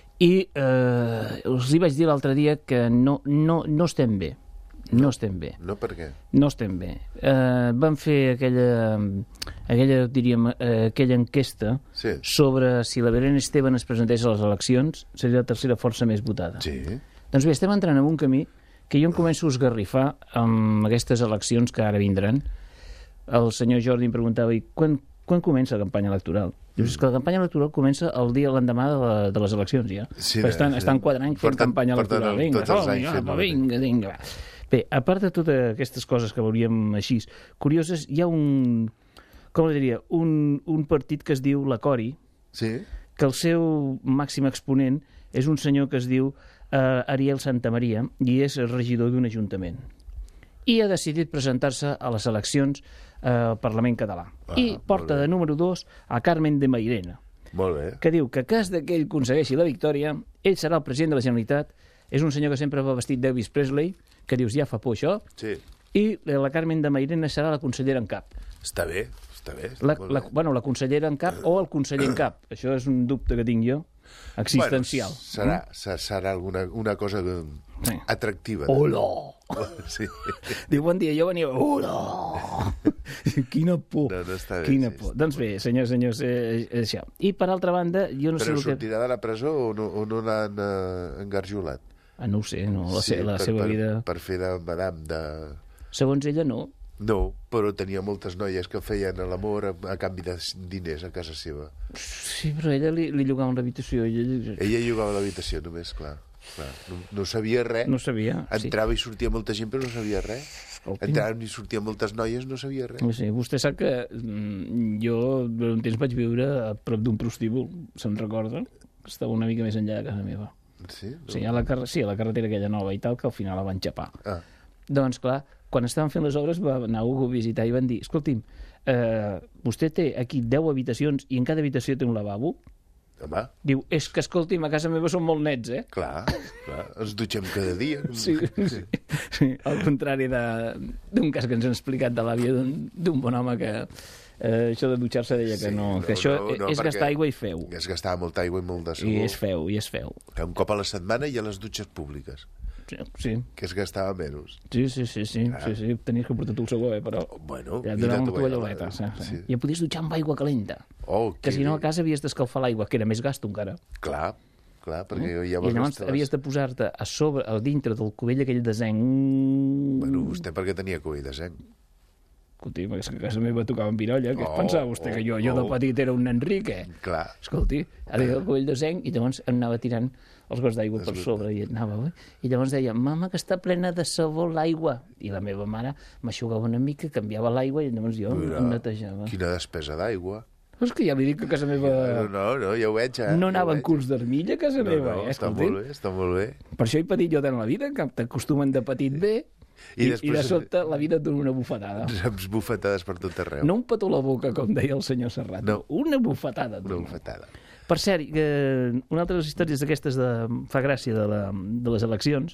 i eh, us hi vaig dir l'altre dia que no, no, no estem bé. No estem bé. No, per què? No estem bé. Eh, vam fer aquella, aquella, diríem, eh, aquella enquesta sí. sobre si la Belén Esteban es presentés a les eleccions, seria la tercera força més votada. Sí. Doncs bé, estem entrant en un camí que jo em començo a esgarrifar amb aquestes eleccions que ara vindran. El senyor Jordi em preguntava, i quan, quan comença la campanya electoral? Dius, és que la campanya electoral comença el dia l'endemà de, la, de les eleccions, ja. Sí, Però estan, sí. estan quatre anys fent porten, campanya electoral. Vinga, tots els anys vinga, fent vinga, vinga, va. Bé, a part de totes aquestes coses que veuríem així curioses, hi ha un, com diria, un, un partit que es diu la Cori, sí. que el seu màxim exponent és un senyor que es diu eh, Ariel Santamaria i és regidor d'un ajuntament. I ha decidit presentar-se a les eleccions eh, al Parlament català. Ah, I porta de número dos a Carmen de Mairena, molt bé. que diu que en cas que ell aconsegueixi la victòria, ell serà el president de la Generalitat. És un senyor que sempre va vestit d'Elvis Presley, que dius, ja fa por això, sí. i la Carmen de Mairena serà la consellera en cap. Està bé, està bé. Està La, molt la, bé. bueno, la consellera en cap o el conseller en cap. Això és un dubte que tinc jo, existencial. Bueno, serà, mm? serà alguna una cosa sí. atractiva. Hola! Sí. Diu, bon dia, jo venia... Hola! Quina por, no, no està bé, quina sí, por. Doncs bé, senyors, senyors, eh, és això. I per altra banda, jo no Però sé el que... sortirà de la presó o no, o no l'han uh, engarjolat? Ah, no ho sé, no, la, sí, se, la per, seva per, vida... Per fer de madame de... Segons ella, no. No, però tenia moltes noies que feien l'amor a, a canvi de diners a casa seva. Sí, però ella li, li llogava una habitació. Ella... Ella llogava l'habitació només, clar. clar. No, no sabia res. No sabia, Entrava sí. i sortia molta gent, però no sabia res. Escolti'm. Entraven i sortien moltes noies, no sabia res. Sí, vostè sap que mm, jo durant un temps vaig viure a prop d'un prostíbul, se'n recorda? Estava una mica més enllà de casa meva. Sí? No. Sí, a la, car sí, a la carretera aquella nova i tal, que al final la van xapar. Ah. Doncs, clar, quan estaven fent les obres va anar algú a visitar i van dir, escolti'm, eh, vostè té aquí deu habitacions i en cada habitació té un lavabo? Home. Diu, és que, escolti'm, a casa meva són molt nets, eh? Clar, clar, ens dutxem cada dia. Sí, sí, sí. Al contrari d'un cas que ens han explicat de l'àvia d'un bon home que eh, això de dutxar-se deia que Sí, no, no, que això no, no, és perquè gastar aigua i feu. És gastar molta aigua i molt de sabó. I és feu, i és feu. Que un cop a la setmana hi ha les dutxes públiques. Sí. Que es gastava menys. Sí, sí, sí, sí, Ah. sí, sí. Tenies que portar tu el sabó, eh, però... Bueno, ja et i la donaven una tovallola, tovallola, sí, sí. sí. I et podies dutxar amb aigua calenta. Oh, que si no a casa havies d'escalfar l'aigua, que era més gasto encara. Clar, clar, perquè Mm? llavors... I llavors estaves- havies de posar-te a sobre, a dintre del cubell aquell de zenc. Bueno, vostè perquè tenia cubell de zenc. Escolti, és que a casa meva tocaven pirolla, què es Oh, pensava vostè, que jo, jo de oh. petit era un Enrique? Clar. Escolti, ara el cubell de zenc i llavors em anava tirant els gots d'aigua per sobre i anava, oi? I llavors deia, mama, que està plena de sabó l'aigua. I la meva mare m'aixugava una mica, canviava l'aigua i llavors jo Mira, em netejava. Quina despesa d'aigua. Però és que ja li dic que a casa meva... No, no, no, ja ho veig, eh? No Ja ho anaven veig. curs d'armilla a casa No, meva, no, eh? està Escolti. molt bé, està molt bé. Per això he patit jo tant la vida, que t'acostumen de petit bé I i, i, després- de sobte la vida et dona una bufetada. Amb bufetades per tot arreu. No un petó a la boca, com deia el senyor Serrat. No. Una bufetada. et Una dona. bufetada. Per cert, que una altra de les històries d'aquestes de, fa gràcia de, la, de les eleccions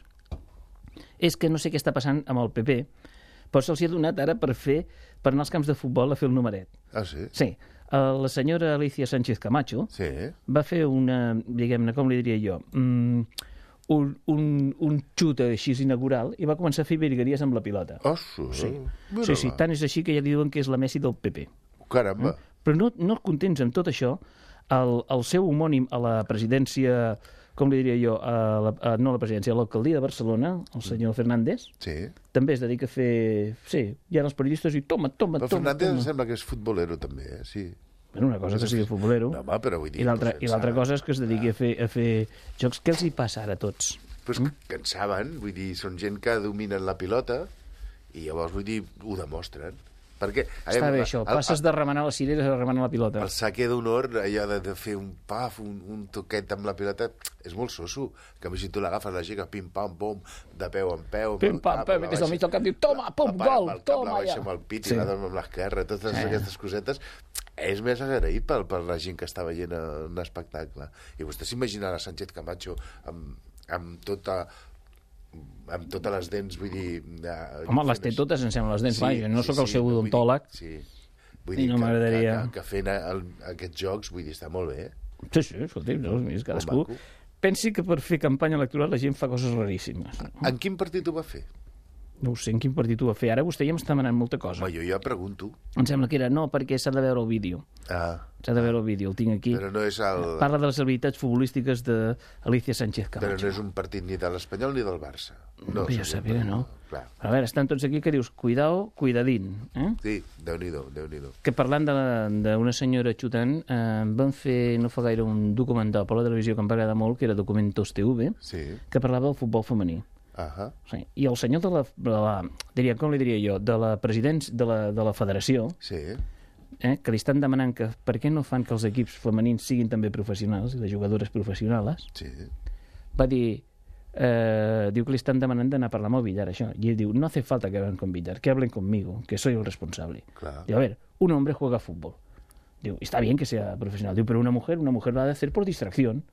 és que no sé què està passant amb el P P, però se'ls ha donat ara per fer per anar als camps de futbol a fer el numeret. Ah, sí? Sí. Eh, La senyora Alicia Sánchez Camacho Sí. va fer una, diguem-ne, com li diria jo, mm, un, un, un xut així inaugural i va començar a fer virgueries amb la pilota. Oh, sí. Sí, Mira, sí, sí, va. tant és així que ja li diuen que és la Messi del P P. Caramba. Però no, no contents amb tot això, el, el seu homònim a la presidència, com li diria jo, a la, a, no a la presidència, a l'alcaldia de Barcelona, el senyor Fernández, Sí. també es dedica a fer... Sí, hi ha els periodistes i toma, toma, Però toma, Fernández em toma. sembla que és futbolero també, eh? Sí. Bueno, una cosa que sigui futbolero. No, home, però vull dir... I l'altra doncs i l'altra en cosa és que es dediqui a fer, a fer jocs. Què els hi passa ara a tots? Però és que, que en saben, vull dir, són gent que dominen la pilota i llavors, vull dir, ho demostren. Perquè, Està bé, això. Passes de remenar les cireres a remenar la pilota. El saque d'honor, allò de, de fer un paf, un, un toquet amb la pilota, és molt soso. Que si tu l'agafes la giga, pim, pam, pom, de peu en peu... Pim, pam, pam, des del mig del camp, diu, toma, pum, gol, toma, ja. La baixa amb el pit i la dorm amb l'esquerra, totes Sí. aquestes cosetes. És més agraït per, per la gent que està veient un espectacle. I vostè s'imagina la Sánchez Camacho amb, amb tota... amb totes les dents, vull dir... Eh, Home, les té totes, em sembla, les dents, Sí, vaja. No sí, sóc el sí, seu vull dir- odontòleg. Sí. Vull I dir no que, m'agradaria- que, que, que fent el, aquests jocs, vull dir, està molt bé. Sí, sí, escolti, no, és cadascú. maco. Pensi que per fer campanya electoral la gent fa coses raríssimes. En quin partit ho va fer? No ho sé, en quin partit ho va fer. Ara vostè ja m'està demanant molta cosa. Home, jo ja pregunto. Em sembla que era no, perquè s'ha de veure el vídeo. Ah. S'ha de veure el vídeo, el tinc aquí. Però no és el... Parla de les habilitats futbolístiques d'Alicia Sánchez Però Camacho. no és un partit ni de l'Espanyol ni del Barça. No, que jo seria un sàpiga, partit, no. Clar. Però a veure, estan tots aquí que dius, cuidao, cuidadín. Eh? Sí, Déu-n'hi-do, Déu-n'hi-do. Que parlant de- d'una senyora xutant, eh, van fer no fa gaire un documental per la televisió que em va agradar molt, que era Documentos T V, Sí. que parlava del futbol femení. Ahà. Sí. I el senyor de la, de la diria, com li diria jo, de la presidència de la, de la federació, Sí. eh, que li estan demanant que per què no fan que els equips femenins siguin també professionals, i de jugadores professionals, sí. va dir, eh, diu que li estan demanant d'anar a parlar amb el billar, això. I ell diu, no hace falta que hablen con billar, que hablen conmigo, que soy el responsable. Claro. Diu, a ver, un hombre juega fútbol. Diu, está bien que sea profesional. Diu, pero una mujer, una mujer lo ha de hacer por distracción.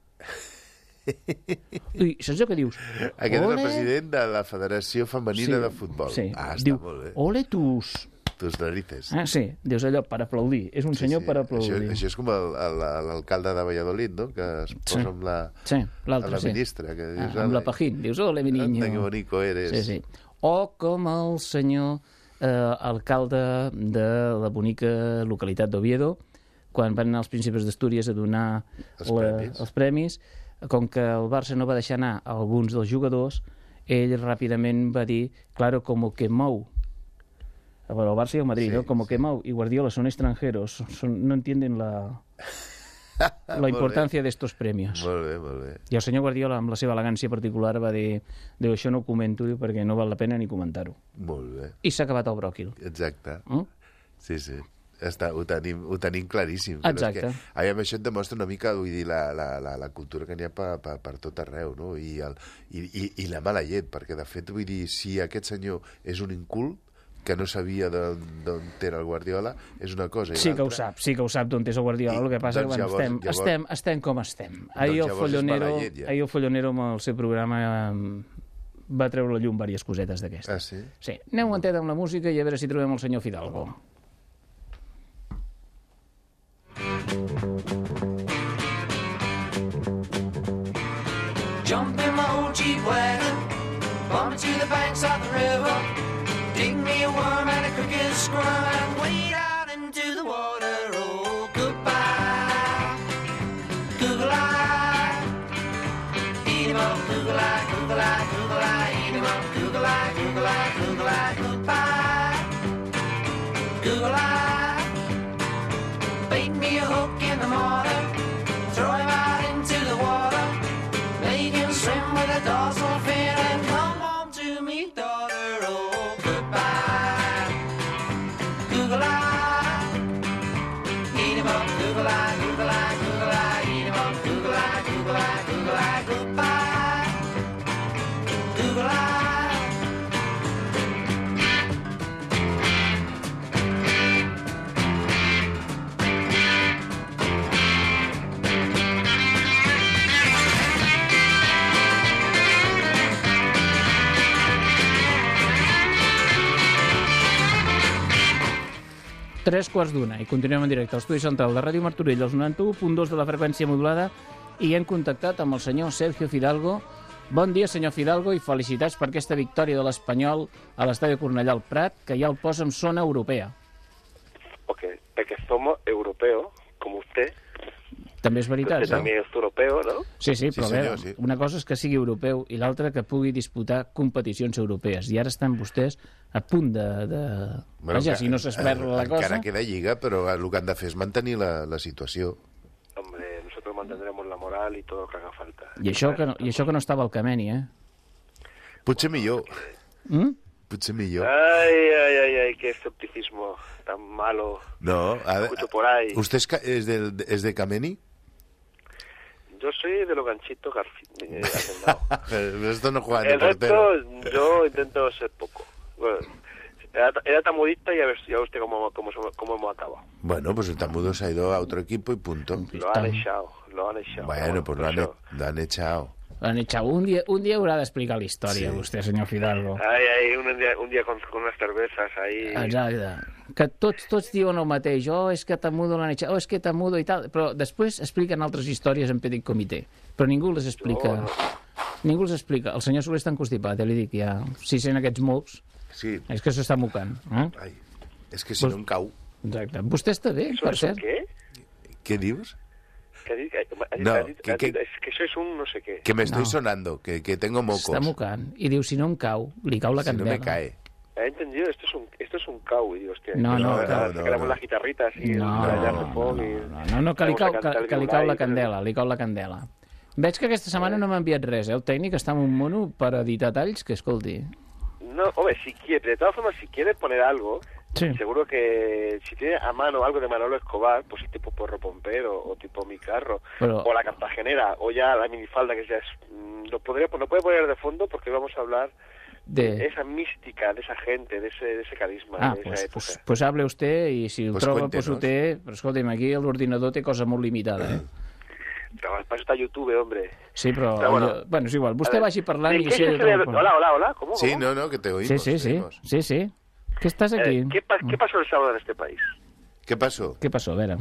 I saps el que dius? Aquest és el Ole. president de la Federació Femenina Sí, de Futbol. sí. Ah, està Diu, molt bé. ole tus... Tus narices. Ah, sí, dius allò, per aplaudir. És un senyor per aplaudir. Això, això és com el- el- l'alcalde de Valladolid, no?, que es posa Sí. amb la, Sí, l'altre, amb la sí. ministra. Que dius, Ah, amb la "Ala, Pajín. Dius, ole, mi niño. anda, que bonico eres". Sí, sí. O com el senyor eh, alcalde de la bonica localitat d'Oviedo, quan van anar als Príncipes d'Astúries a donar Els la, premis. els premis, com que el Barça no va deixar anar alguns dels jugadors, ell ràpidament va dir, claro, como que mou. Bueno, el Barça i el Madrid, Sí, ¿no? Como sí. que Mau y Guardiola son extranjeros, son, no entienden la, la Molt importància d'estos premios. Molt bé, molt bé. I el senyor Guardiola, amb la seva elegància particular, va dir, diu, això no ho comento, diu, perquè no val la pena ni comentar-ho. Molt bé. I s'ha acabat el bròquil. Exacte. Mm? Sí, sí. Està, ho, tenim, ho tenim claríssim. Però Exacte. És que, aviam, això et demostra una mica, vull dir, la, la, la, la cultura que n'hi ha per, per, per tot arreu, no? I, el, i, i, i la mala llet, perquè, de fet, vull dir, si aquest senyor és un incult, que no sabia d'on d'on era el Guardiola, és una cosa. I Sí que ho l'altra- sap, sí que ho sap d'on és el Guardiola. I, El que passa doncs que bueno, llavors- estem, llavors- estem, estem com estem. Ahir Doncs el llavors és Follonero, mala llet, ja. ahir el Follonero amb el seu programa em, va treure a la llum diverses cosetes d'aquestes. Ah, sí? Sí. Aneu un entet amb la música i a veure si trobem el senyor Fidalgo. Jump in my old Jeep wagon, bump to the banks of the river, dig me a worm and a cricket scrum, and wade out into the water. Oh, goodbye, Google-eye, eat him up, Google-eye, Google-eye, Google-eye, eat him up, Google-eye, Google-eye, Google-eye, goodbye, Google-eye, bait me a hook in the mortar, throw him out into the water. Make him swim with a dorsal fin and come home to me, daughter. Oh, goodbye, Google-eye. Eat him up, Google-eye, Google-eye, Google-eye. Eat him up, Google-eye, Google-eye, Google-eye. Goodbye, Google-eye. Tres quarts d'una i continuem en directe a l'estudi central de Ràdio Martorell, als noranta-u punt dos de la freqüència modulada, i hem contactat amb el senyor Sergio Fidalgo. Bon dia, senyor Fidalgo, i felicitats per aquesta victòria de l'Espanyol a l'estadi Cornellà al Prat, que ja el posa en zona europea. Ok, porque somos europeos, como usted. També és veritat, Usted también es europeo, ¿no? Sí, sí, però Sí, a veure, senyor, sí. una cosa és que sigui europeu i l'altra que pugui disputar competicions europees. I ara estan vostès a punt de... de... Bueno, Vaja, enca- si no s'esperla la cosa... Encara queda lliga, però el que han de fer és mantenir la, la situació. Hombre, nosotros mantendremos la moral y todo lo que haga falta. I això que no, i això que no estava al Cameni, eh? Potser millor. Mm? potser millor. Ay, ay, ay, ay, qué escepticismo tan malo. No, a ver, Escucho por ahí. ¿usted es, ca- es, del- es de Kameni? Yo soy de los ganchitos García. Eh, Hacendado. Esto no juega El de portero. resto, yo intento ser poco. Bueno, era, era tamudista y a ver ya usted cómo, cómo, somos- cómo hemos acabado. Bueno, pues el Tamudo se ha ido a otro equipo y punto. Lo han echado, lo han echado. Bueno, pues lo han, Eso. lo han echado. L'han echado. Un dia, un dia haurà d'explicar la història, Sí. vostè, senyor Fidalgo. Ay, ay, un día, un día con, con unas cervezas ahí. Exacte. Que tots, tots diuen el mateix. Oh, és que Tamudo l'han eixat. Oh, és que Tamudo i tal. Però després expliquen altres històries en petit comitè. Però ningú les explica. No, no. Ningú els explica. El senyor Soler està encostipat, ja li dic, ja. Si sent aquests mocs, Sí. és que s'està mocant. Eh? Ai, és que si no em cau. Exacte. Vostè està bé, ¿Eso per es cert. un qué? ¿Qué dius? ¿Qué ha dit- ha dit- No, ha dit- que- ha dit- que- es que eso es un no sé qué. Que me estoy No. sonando, que, que tengo mocos. S'està mocant. I diu, si no em cau, li cau la Si no candela. me cae. He entendido, esto es un, esto es un cau. Y digo, hostia, No, no, ahora no, no, sacaremos no. las guitarritas y No, allá no, se pone y- No, no, no, que li vamos cau, a cantar que, el que li Gurgai cau la y todo candela, li cau la candela. Veig que aquesta setmana no m'ha enviat res, eh? El tècnic està en un mono per editar talls, que escolti. No, hombre, si quiere, de todas formas, si quiere poner algo, Sí. seguro que si tiene a mano algo de Manolo Escobar, pues tipo Porro Pompero o tipo Mi Carro, Pero- o La Cartagenera, o ya La Minifalda, que ya es... mm, Lo, podría, lo puede poner de fondo porque vamos a hablar de De... esa mística, de esa gente, de ese, de ese carisma, Ah, de esa pues, época. pues, pues hable usted i si el Pues troba, cuéntenos. pues ho té. Però escolti'm, aquí l'ordinador té cosa molt limitada, eh? Pero para eso está YouTube, hombre. Sí, però... Pero bueno. jo- bueno, és igual. A Vostè ver, vagi parlant ¿de i qué així... se jo celebra- trobo- Hola, hola, hola, ¿cómo? Sí, cómo? no, no, que te oímos. Sí, sí, te sí. oímos. Sí, sí. ¿Qué estás aquí? Eh, ¿qué, pa- ¿Qué pasó el sábado en este país? ¿Qué pasó? Què passó? A veure,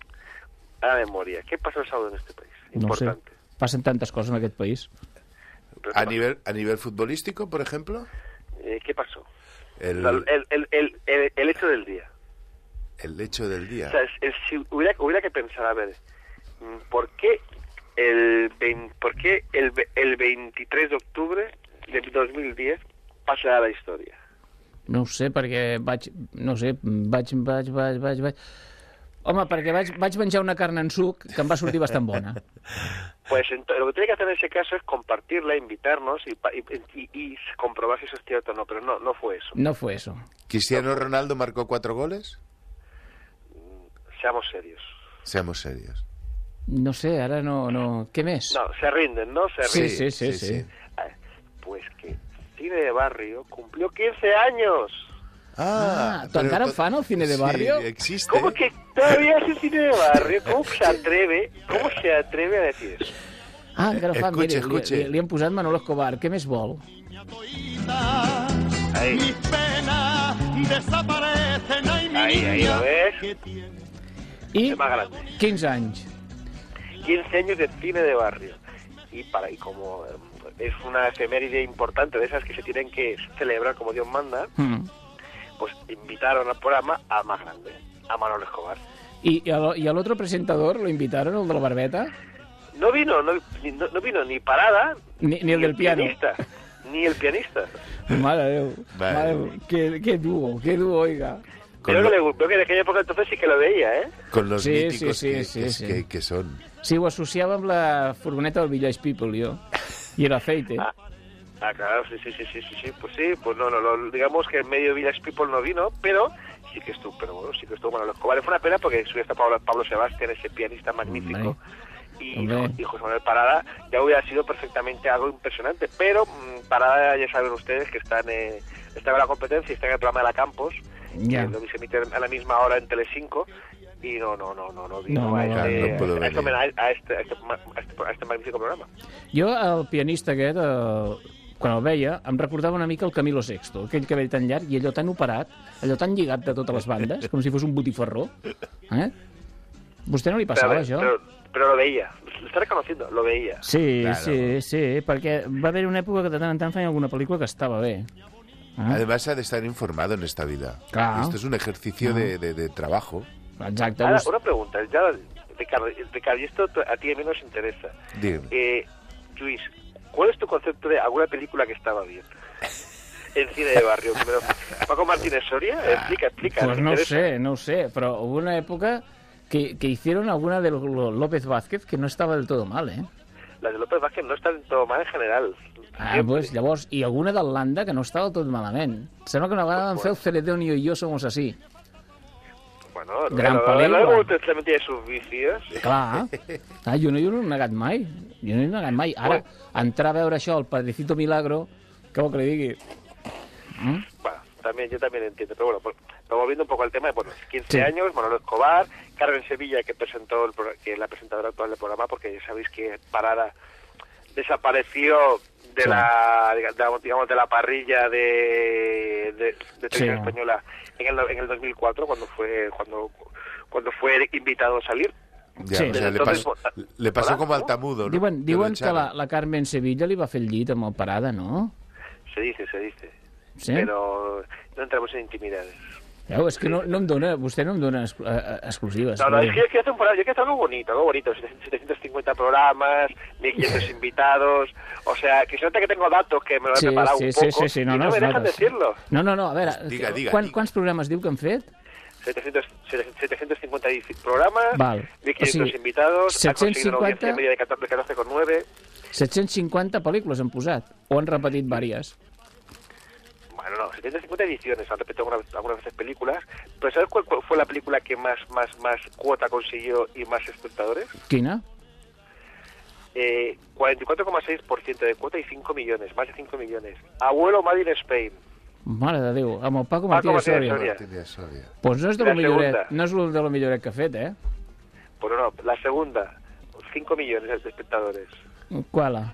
A la memoria, ¿qué pasó el sábado en este país? no sé. Importante. Passen tantes coses en aquest país. Pero, A nivel, a nivel futbolístico, por ejemplo, eh, ¿Qué pasó? el, El, el, el, el, el- el hecho del día. el hecho del día. O sea, es- es- si hubiera, hubiera que pensar, a ver, mm, ¿por qué el, vein- ¿por qué el, ve- el veintitrés de octubre de dos mil diez pasa a la historia? No ho sé, perquè vaig... No ho sé, vaig, vaig, vaig, vaig, vaig... Home, perquè vaig, vaig menjar una carn en suc que em va sortir bastant bona. Pues ento- lo que tiene que hacer en ese caso es compartirla, invitarnos y, pa- y, y- y comprobar si eso es cierto o no, pero no, no fue eso. No fue eso. ¿Cristiano Ronaldo marcó cuatro goles? Seamos serios. Seamos serios. No sé, ara no... no... Què més? No, se rinden, ¿no? Se Sí, rinden. sí, sí, sí. Ah, Pues que Cine de Barrio cumplió quince años. Ah, Ah, ¿tú encara to- fan el cine de barrio? Sí, existe. ¿Cómo que todavía es el cine de barrio? ¿Cómo se atreve? ¿Cómo se atreve a decir eso? Ah, encara fan, Escuche, mire, escuche. Li, li, li han posat Manolo Escobar. Què més vol? Ahí, ahí, ahí lo ves. I Es más grande. quinze anys. quince años de cine de barrio. Y para y como eh, es una efeméride importante de esas que se tienen que celebrar como Dios manda, Mm. pues invitaron al programa al más grande, a Manolo Escobar. I, i, el, I al otro presentador lo invitaron, el de la barbeta? No vino, no, ni- no, no vino ni Parada, Ni, ni el del piano. pianista, ni el pianista. Mare de Déu. Vale. Mare de Déu. Qué, qué dúo, qué dúo, oiga. Con, Creo lo- que, le, creo que en aquella época entonces sí que lo veía, ¿eh? con los Sí, míticos sí, sí, que, sí, que, sí. que- que son. Sí, ho associava amb la furgoneta del Village People, jo. I el aceite. Ah, ah, claro, sí, sí, sí, sí, sí, sí, pues sí, pues no, no, lo- digamos que en medio Village People no vino, pero sí que estuvo, pero bueno, sí que estuvo Manolo Escobar. Fue una pena porque subía hasta Pablo, Pablo Sebastián, ese pianista magnífico, y, Hombre. y José Manuel Parada, ya hubiera sido perfectamente algo impresionante, pero mm, Parada, ya saben ustedes que está en, eh, está en la competencia, está en el programa de la Campos, Ya. que lo se emite a la misma hora en Telecinco, y no, no, no, no, no vino No, no, a, no, este, no puedo a, este venir. homenaje- a, este, a, este, ma- a, este, a este magnífico programa. Jo, el pianista aquest, eh, quan el veia, em recordava una mica el Camilo Sexto, aquell cabell tan llarg i allò tan operat, allò tan lligat de totes les bandes, com si fos un botifarró. Eh? Vostè no li passava, pero, això? pero, pero lo veía, lo está reconociendo, lo veía. Sí, Claro. sí, sí, perquè va haver una època que de tant en tant feien alguna pel·lícula que estava bé. Ah, Además, ha de estar informado en esta vida. Claro. Esto es un ejercicio de, de- de trabajo. exacte. Ahora, vos- una pregunta, ya, Ricardo, Ricardo, y esto a ti y a mí nos interesa. Dígame. Eh, Luis, ¿cuál es tu concepto de alguna película que estaba bien? En cine de barrio. Primero, Paco Martínez Soria, explica, explica. Pues nos no interesa. sé, no sé, pero hubo una época que, que hicieron alguna de los- los López Vázquez que no estaba del todo mal, ¿eh? Las de López Vázquez no están todo mal en general. Ah, pues, llavors, i alguna d'Atlanta que no estava tot malament. Sembla que una vegada van fer el Celedonio y yo somos así. Bueno, Gran no, pel·lícula. no, no, no tiene sus vicios. Clar, ah, jo, no, jo no he negat mai. Jo no he negat mai. Ara, entrar a veure això, el Padrecito Milagro, què vol que li digui? Mm? Bueno, también, yo también entiendo, pero bueno, pues, pero volviendo un poco al tema, bueno, quince Sí. años, Manolo Escobar, Carmen Sevilla, que presentó el, pro- que es la presentadora actual del programa, porque ya sabéis que Parada desapareció de Sí. la, digamos, digamos, de la parrilla de, de, de televisión Sí. española en el, en el dos mil cuatro, cuando fue, cuando, cuando fue invitado a salir. Ja, Sí. o sea, le, Entonces, pasó, le pasó Hola, como al ¿no? tamudo, ¿no? Diuen, Que diuen lo que la, echaron. la Carmen Sevilla li va fer el llit amb el Parada, no? Se dice, se dice. Sí? Pero no entramos en intimidades. Veu, és que no, no em dona, vostè no em dona ex, eh, exclusives. No, no, es que yo quiero hacer un programa, yo quiero hacer algo bonito, algo bonito, setecientos cincuenta programas, mil quinientos invitados, o sea, que se nota que tengo datos que me lo he Sí, preparado sí, un sí, poco, sí, sí, no, y no, no, me es dejan notes. decirlo. No, no, no, a veure, Diga, diga, quan, diga. quants programes diu que han fet? setecientos, setecientos cincuenta programas, Val. mil quinientos O sigui, invitados, ha conseguido una audiencia setecientos cinquanta media de catorze coma nueve. set-cents cinquanta pel·lícules han posat, o han repetit vàries? Bueno, no, setecientos cincuenta ediciones, han repetido algunas, algunas veces películas, pero ¿sabes cuál, cuál fue la película que más, más, más cuota consiguió y más espectadores? Quina? Eh, cuarenta y cuatro coma seis por ciento de cuota y cinco millones, más de cinco millones. Abuelo Made in Spain. Mare de Déu, amb el Paco Paco Martínez Martínez Soria. Soria. Tiene Soria. Pues no és de La lo milloret, segunda. no és lo de lo milloret que ha fet, eh? Bueno, no, la segunda, cinco millones de espectadores. Qual?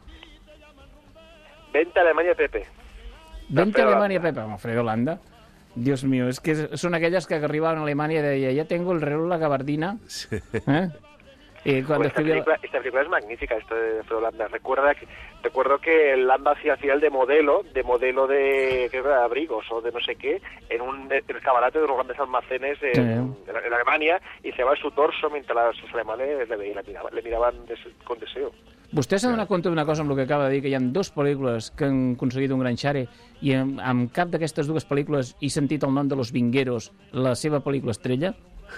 Venta Alemania Pepe. Vente a Holanda. Alemania, Pepe, amb Alfredo Holanda. Dios mío, es que són aquelles que arribaven a Alemania y deia, ya tengo el reloj la gabardina. ¿Eh? Y cuando Pues esta, escribió... película, esta película es magnífica, esto de Alfredo Landa. Recuerda que, recuerdo que Landa hacía al final de modelo, de modelo de, creo que era de abrigos o de no sé qué, en un en el escaparate de unos grandes almacenes en, Sí. en, en Alemania, y se va su torso mientras los alemanes le, veían, le miraban, le miraban des, con deseo. Vostè s'ha donat compte d'una cosa amb el que acaba de dir, que hi ha dues pel·lícules que han aconseguit un gran xare i en, en cap d'aquestes dues pel·lícules he sentit el nom de Los Vingueros, la seva pel·lícula estrella?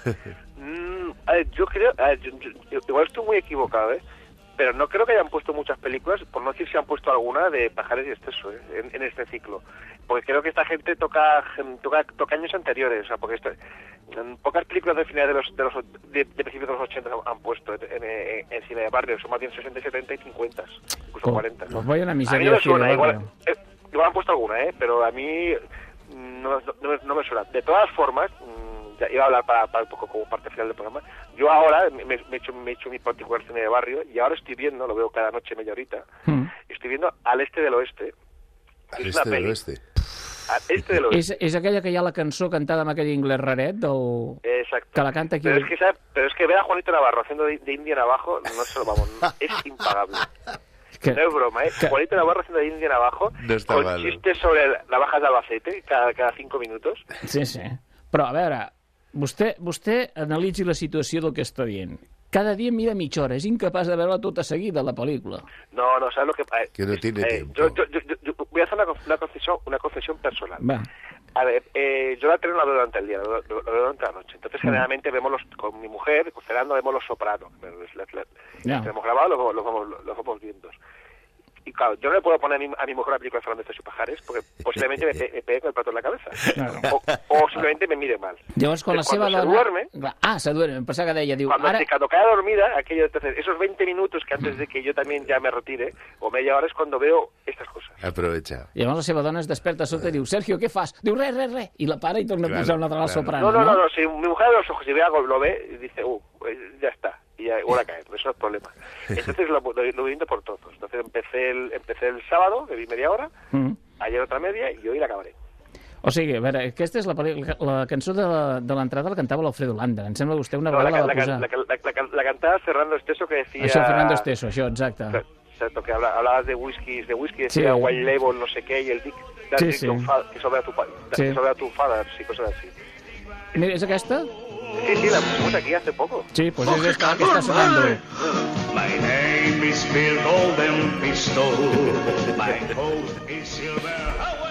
Mm, a ver, yo creo, a ver, yo- yo- igual estoy muy equivocado, ¿eh? Pero no creo que hayan puesto muchas películas, por no decir si han puesto alguna de Pajares y Exceso, ¿eh? en, en este ciclo. Porque creo que esta gente toca toca, toca años anteriores, o sea, porque esto, en pocas películas de finales de los de, los, de, de principios de los ochenta han puesto en, en, en cine de barrio, son más bien sesenta, setenta y cincuenta, incluso Com- cuarenta. Pues vaya una A mí miseria no me de cine suena, de igual, barrio. eh, igual han puesto alguna, ¿eh? Pero a mí mm, no, no, no me- no me suena. De todas formas, mm, ya iba a hablar para, para un poco como parte final del programa, yo ahora me, me he hecho, me he hecho mi particular cine de barrio y ahora estoy viendo, lo veo cada noche media horita, Mm. estoy viendo Al Este del Oeste. Al Es este una del peli. oeste. Al Este del Oeste. És, és aquella que hi ha la cançó cantada amb aquell inglès raret del... Exacto. que la canta aquí... Pero es que, ¿sabes? Pero es que ver a Juanito Navarro haciendo de, de India abajo, no se lo vamos, no, es impagable. Que- No es broma, ¿eh? que- Juanito Navarro haciendo de India abajo, No está con mal, ¿eh? chistes sobre navajas de Albacete cada, cada cinco minutos. Sí, sí. Però, a veure, vostè, vostè analitzi la situació del que està dient. Cada dia mira mitja hora, és incapaç de veure tota seguida, la pel·lícula. No, no, ¿sabes lo que pasa? Que no tiene tiempo. Yo, yo, yo, yo voy a hacer una, conf- una, confesión, una confesión personal. Va. A ver, eh, yo la tele no la veo durante el día, la veo, lo veo durante la noche. Entonces, Mm. generalmente vemos los, con mi mujer, con Fernando, vemos Los Sopranos. La- la- Ya. Los tenemos grabados, los, los, vamos, los vamos viendo. Y claro, yo no le puedo poner a mi, a mi mujer una película de Fernando Estes y Pajares porque posiblemente me, pe- me pegue con el plato en la cabeza. Claro. O, o simplemente me mire mal. Llavors, quan la Entonces, seva cuando dona... se duerme, Ah, se duerme, em pensava que deia, diu, cuando, ara... se- cuando cae dormida, aquello, entonces, esos veinte minutos que antes de que yo también ya me retire, o media hora, es cuando veo estas cosas. Aprovecha. I llavors la seva dona es desperta a sota i diu, Sergio, què fas? Diu, res, res, res. I la para i torna Claro, a posar una altra a la claro. soprano, No, no, no, no, si mi mujer abre los ojos y ve algo, lo ve y dice, uh, pues ya está, y ya vuelve a caer, eso no es problema. Entonces lo, lo, lo voy viendo por todos. Entonces empecé el, empecé el sábado, que vi media hora, Mm. ayer otra media y hoy la acabaré. O sigui, a veure, aquesta és la, pel·lícula- la cançó de, de l'entrada la cantava l'Alfredo Landa. Em sembla que vostè una No, la, vegada la, la va posar. la, la, la, la, la cantaba Fernando Esteso que decía... Això, Fernando Esteso, això, exacte. Exacto, que habla- hablabas de whisky, de whisky, Sí. decía White Label, no sé qué, y el Dick, that Sí, Dick sí. don't fa- que sobre a tu, pa- Sí. que sobre a tu father, y cosas así. Mira, és aquesta? Sí, sí, la pusimos aquí hace poco. Sí, pues és esta que està sonando. My name is Bill Golden Pistol. My coat is silver.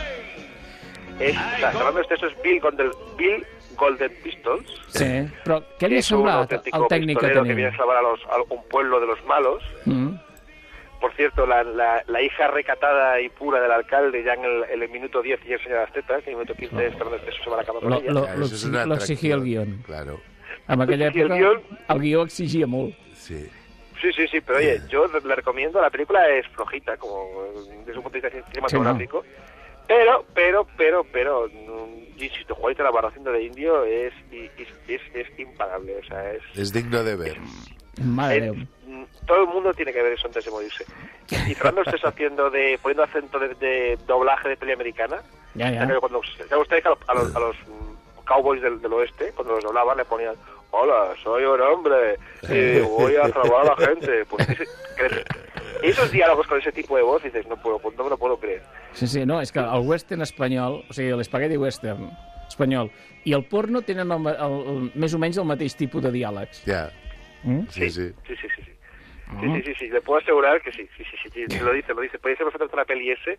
Es, o sea, Fernando Esteso es Bill Golden, Bill Golden Pistols. Sí, però què li que ha es un semblat auténtico el tècnic que pistolero que tenim? viene a salvar a, los, a un pueblo de los malos. Mm. Por cierto, la, la, la hija recatada y pura del alcalde ya en el, en el minuto diez y enseña las tetas, en el minuto quince es cuando eso se va a la cama con Lo, ella. lo, Claro, lo, eso és una lo exigia el atracció. guión. Claro. En aquella Exigía el època guión. el guió exigia molt. Sí. Sí, sí, sí, pero oye, yo le recomiendo, la película es flojita, como desde un punto de vista cinematográfico, pero, pero, pero, pero, mm, yo insisto, Juanito Navarro haciendo de indio es, es, es, es impagable, o sea, es... Es digno de ver. Madre es- Déu. mm, todo el mundo tiene que ver eso antes de morirse. Y Fernando estés haciendo de, poniendo acento de, de doblaje de peli americana, Ya, ya. ya que cuando, ¿sabe usted que a los, a los, a los, mm, cowboys del, del oeste, cuando los doblaban, le ponían, hola, soy un hombre, y voy a salvar a la gente, pues ese, que- esos diálogos con ese tipo de voz, dices, no puedo, no me lo puedo creer. Sí, sí, no, és que el western espanyol, o sigui, l'espaghetti western espanyol i el porno tenen el, ma- el, el, més o menys el mateix tipus de diàlegs. Ja. Mm? Sí, sí. Sí, sí, sí, sí. Sí, sí, sí, sí, le puedo asegurar que sí, sí, sí, sí, sí, lo dice, lo dice. Podría ser perfectamente una peli ese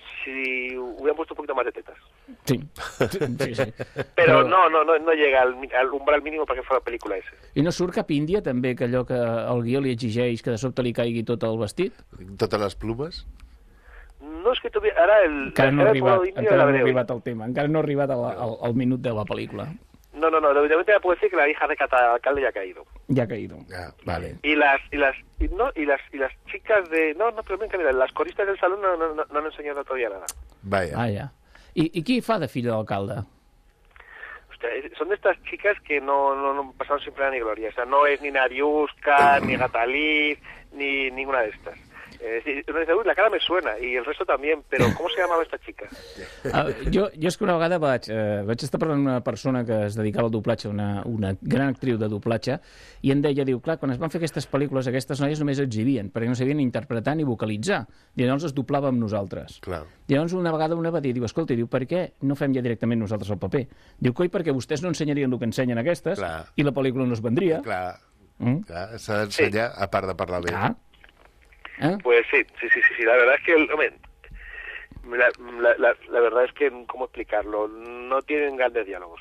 si hubieran puesto un poquito más de tetas. Sí, sí, sí. Pero no, no, no, no llega al, mi- al umbral mínimo para que fuera película ese. I no surt cap índia, també, que allò que el guió li exigeix que de sobte li caigui tot el vestit? Totes les plumes? No es que tuviera... Ahora el... Encara no ha el arribat, pueblo indio encara la no ha veré hoy. arribat el tema, encara no ha arribat al, al, al minut de la pel·lícula. No, no, no, evidentemente ya puedo decir que la hija de Cata alcalde ya ha caído. Ja ha caído. Ah, vale. Y las y las y no y las y las chicas de no no pero bien que las coristas del salón no no, no, no han enseñado todavía nada. Vaya. Ah, ja. I, I qui fa de fill de l'alcalde? Hostia, es- son de estas chicas que no no, no pasaron sin pena ni gloria, o sea, no es ni Nariuska, ni Gataliz, ni ninguna de estas. Eh, sí, uno dice, uy, la cara me suena, y el resto también, pero ¿cómo se llamaba esta chica? Uh, jo, jo és que una vegada vaig, uh, vaig estar parlant amb una persona que es dedicava al doblatge, una, una gran actriu de doblatge, i em deia, diu, clar, quan es van fer aquestes pel·lícules, aquestes noies només exhibien, perquè no sabien ni interpretar ni vocalitzar. I llavors es doblava amb nosaltres. Clar. I llavors una vegada una va dir, diu, escolta, diu, per què no fem ja directament nosaltres el paper? Diu, coi, perquè vostès no ensenyarien el que ensenyen aquestes, Clar. i la pel·lícula no es vendria. Clar. Mm? Clar, s'ha d'ensenyar, a part de parlar bé. Clar. ¿Eh? Pues sí, sí, sí, sí, sí, la verdad es que, el- hombre, la, la, la, la verdad es que, ¿cómo explicarlo? No tienen grandes diálogos.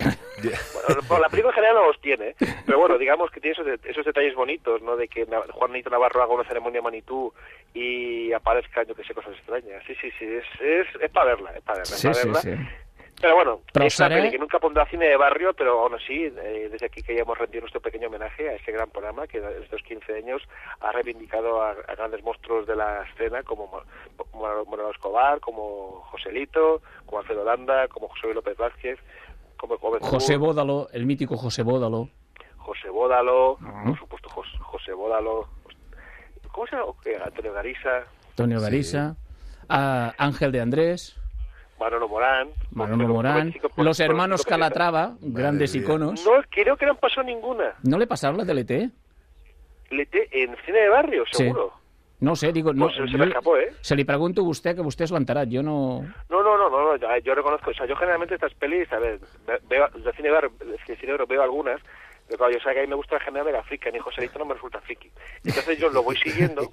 Bueno, por la película en general no los tiene, pero bueno, digamos que tiene esos, de- esos detalles bonitos, ¿no? De que Na- Juanito Navarro haga una ceremonia Manitú y aparezcan, yo que sé, cosas extrañas. Sí, sí, sí, es, es, es para verla, es para verla, es Sí, para sí, verla. sí. Pero bueno, Però es una serà- peli que nunca pondrá cine de barrio, pero aún así, eh, desde aquí queríamos rendir nuestro pequeño homenaje a ese gran programa que en estos quince años ha reivindicado a, a grandes monstruos de la escena como Mo- Mo- Moreno Escobar, como Joselito, como Alfredo Landa, como José Luis López Vázquez, como Gómez José Moore, Bódalo, el mítico José Bódalo. José Bódalo, Ah. por supuesto Jos- José Bódalo, ¿cómo se llama? Eh, Antonio Garisa, Antonio Garisa, a Ángel de Andrés, Manolo Morán, Manolo por- Morán, por- por- los por- hermanos por- Calatrava, grandes mía. iconos. No, creo que no pasó ninguna. ¿No le pasaron la T L T? Le te- en cine de barrio, Sí. seguro. No ho sé, digo... No, Pues se me escapó, ¿eh? Se li pregunto a vostè, que vostè és l'enterat, jo no... No, no, no, no, no, ya- yo reconozco, o sea, yo generalmente estas pelis, a ver, ve- veo, de cine de barrio, de cine de barrio veo algunas, pero claro, yo sé que a mí me gusta en general la friki, ni Joselito no me resulta friki. Entonces yo lo voy siguiendo,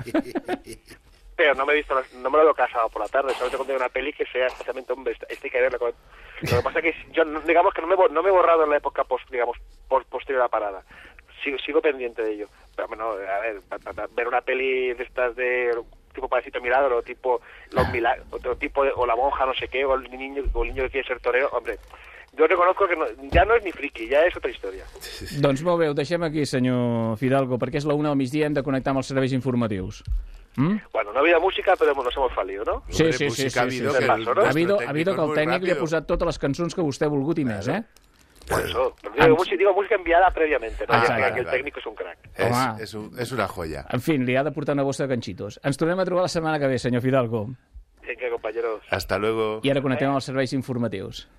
pero no me he visto, las- no me lo veo casado por la tarde, solamente cuando hay una peli que sea especialmente, hombre, esta esta hay que verla. con- Lo que pasa es que yo, no- digamos que no me, he bo- no me he borrado en la época, post, digamos, por, posterior a la parada. Sigo, sigo pendiente de ello. Pero bueno, a ver, pa- pa- pa- ver una peli de estas de tipo Padrecito Milagro, o tipo Los Milagros, otro tipo de, o La Monja, no sé qué, o el niño, o el niño que quiere ser torero, hombre, yo reconozco que no, ya no es ni friki, ya es otra historia. Doncs molt bé, ho deixem aquí, senyor Fidalgo, perquè és la una del migdia, hem de connectar amb els serveis informatius. Mm? Bueno, no ha habido música, pero nos hemos falido, ¿no? Sí, sí, sí, sí, sí, ha habido sí. que el Ha nuestro habido, ha técnico habido que es el muy tècnic li ha rápido. posat totes les cançons que vostè ha volgut i més, eh? Por eso, pero digo, música, digo música enviada previamente, ¿no? Ah, Ya vale, que el vale. técnico es un crack. És, Home. és, un, és una joia. En fi, li ha de portar una bossa de canxitos. Ens tornem a trobar la setmana que ve, senyor Fidalgo. Venga, compañeros. Hasta luego. I ara connectem amb els serveis informatius.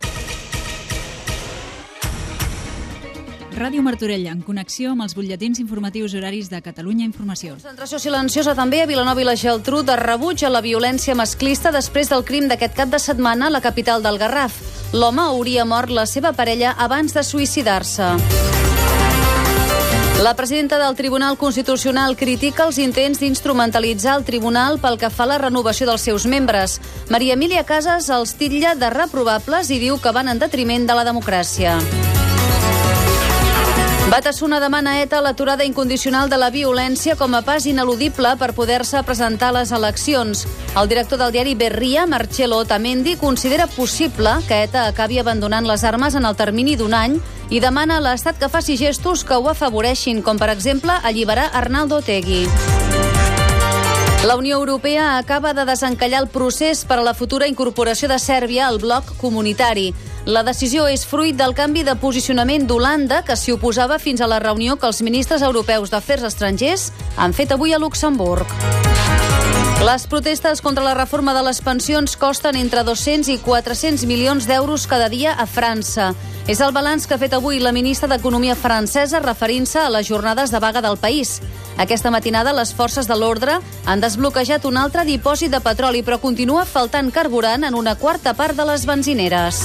Ràdio Martorell, en connexió amb els butlletins informatius horaris de Catalunya Informació. Concentració silenciosa també a Vilanova i la Geltrú de rebuig a la violència masclista després del crim d'aquest cap de setmana a la capital del Garraf. L'home hauria mort la seva parella abans de suïcidar-se. La presidenta del Tribunal Constitucional critica els intents d'instrumentalitzar el tribunal pel que fa a la renovació dels seus membres. Maria Emília Casas els titlla de reprovables i diu que van en detriment de la democràcia. Batasuna demana a ETA l'aturada incondicional de la violència com a pas ineludible per poder-se presentar a les eleccions. El director del diari Berria, Marcello Otamendi, considera possible que ETA acabi abandonant les armes en el termini d'un any i demana a l'Estat que faci gestos que ho afavoreixin, com per exemple alliberar Arnaldo Otegi. La Unió Europea acaba de desencallar el procés per a la futura incorporació de Sèrbia al bloc comunitari. La decisió és fruit del canvi de posicionament d'Holanda, que s'hi oposava fins a la reunió que els ministres europeus d'Afers Estrangers han fet avui a Luxemburg. Les protestes contra la reforma de les pensions costen entre dos-cents i quatre-cents milions d'euros cada dia a França. És el balanç que ha fet avui la ministra d'Economia francesa referint-se a les jornades de vaga del país. Aquesta matinada les forces de l'ordre han desbloquejat un altre dipòsit de petroli, però continua faltant carburant en una quarta part de les benzineres.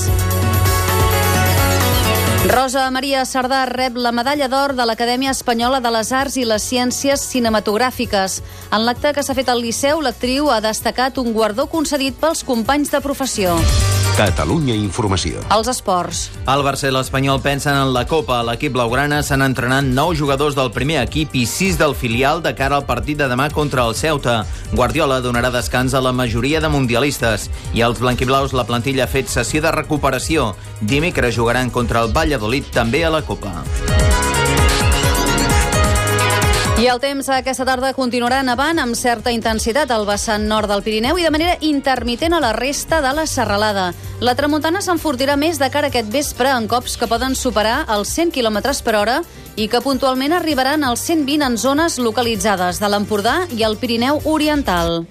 Rosa Maria Sardà rep la medalla d'or de l'Acadèmia Espanyola de les Arts i les Ciències Cinematogràfiques. En l'acte que s'ha fet al Liceu, l'actriu ha destacat un guardó concedit pels companys de professió. Catalunya Informació. Els esports. El Barça i l'Espanyol pensen en la Copa. A l'equip blaugrana s'han entrenat nou jugadors del primer equip i sis del filial de cara al partit de demà contra el Ceuta. Guardiola donarà descans a la majoria de mundialistes i els blanquiblaus la plantilla ha fet sessió de recuperació. Dimecres jugaran contra el Valladolid també a la Copa. I el temps aquesta tarda continuarà nevant amb certa intensitat al vessant nord del Pirineu i de manera intermitent a la resta de la serralada. La tramuntana s'enfortirà més de cara a aquest vespre en cops que poden superar els cent quilòmetres per hora i que puntualment arribaran als cent vint en zones localitzades de l'Empordà i el Pirineu Oriental.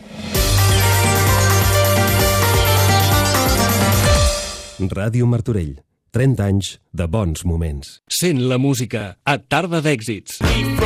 Ràdio Martorell. trenta anys de bons moments. Sent la música a Tarda d'Èxits.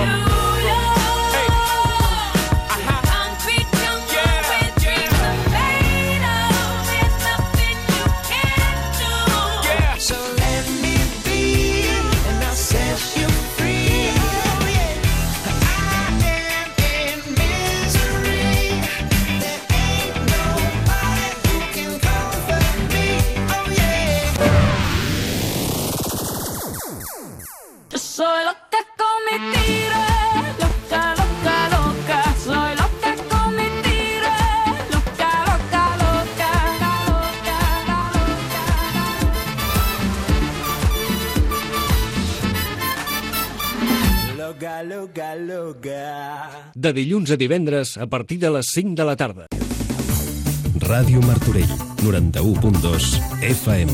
Soy loca con mi tiro, loca, loca, loca. Soy loca con mi tiro, loca, loca, loca, Loca, loca, loca. De dilluns a divendres a partir de les cinc de la tarda. Ràdio Martorell, noranta-u punt dos F M.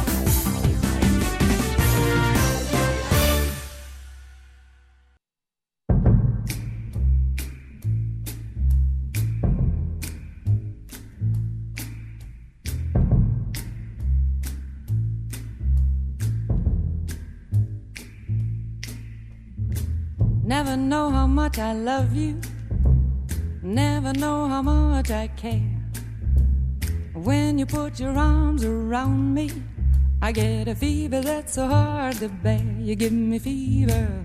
Never know how much I love you. Never know how much I care. When you put your arms around me, I get a fever that's so hard to bear. You give me fever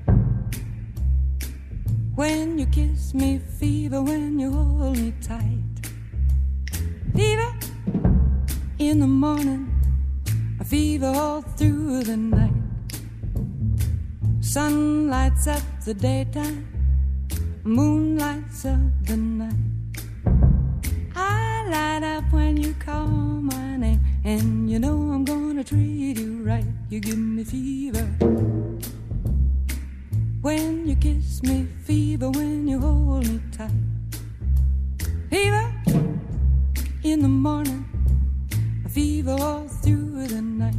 when you kiss me, fever when you hold me tight. Fever in the morning, a fever all through the night. Sun lights up the daytime, moon lights up the night. I light up when you call my name, and you know I'm gonna treat you right. You give me fever when you kiss me, fever when you hold me tight. Fever in the morning, a fever all through the night.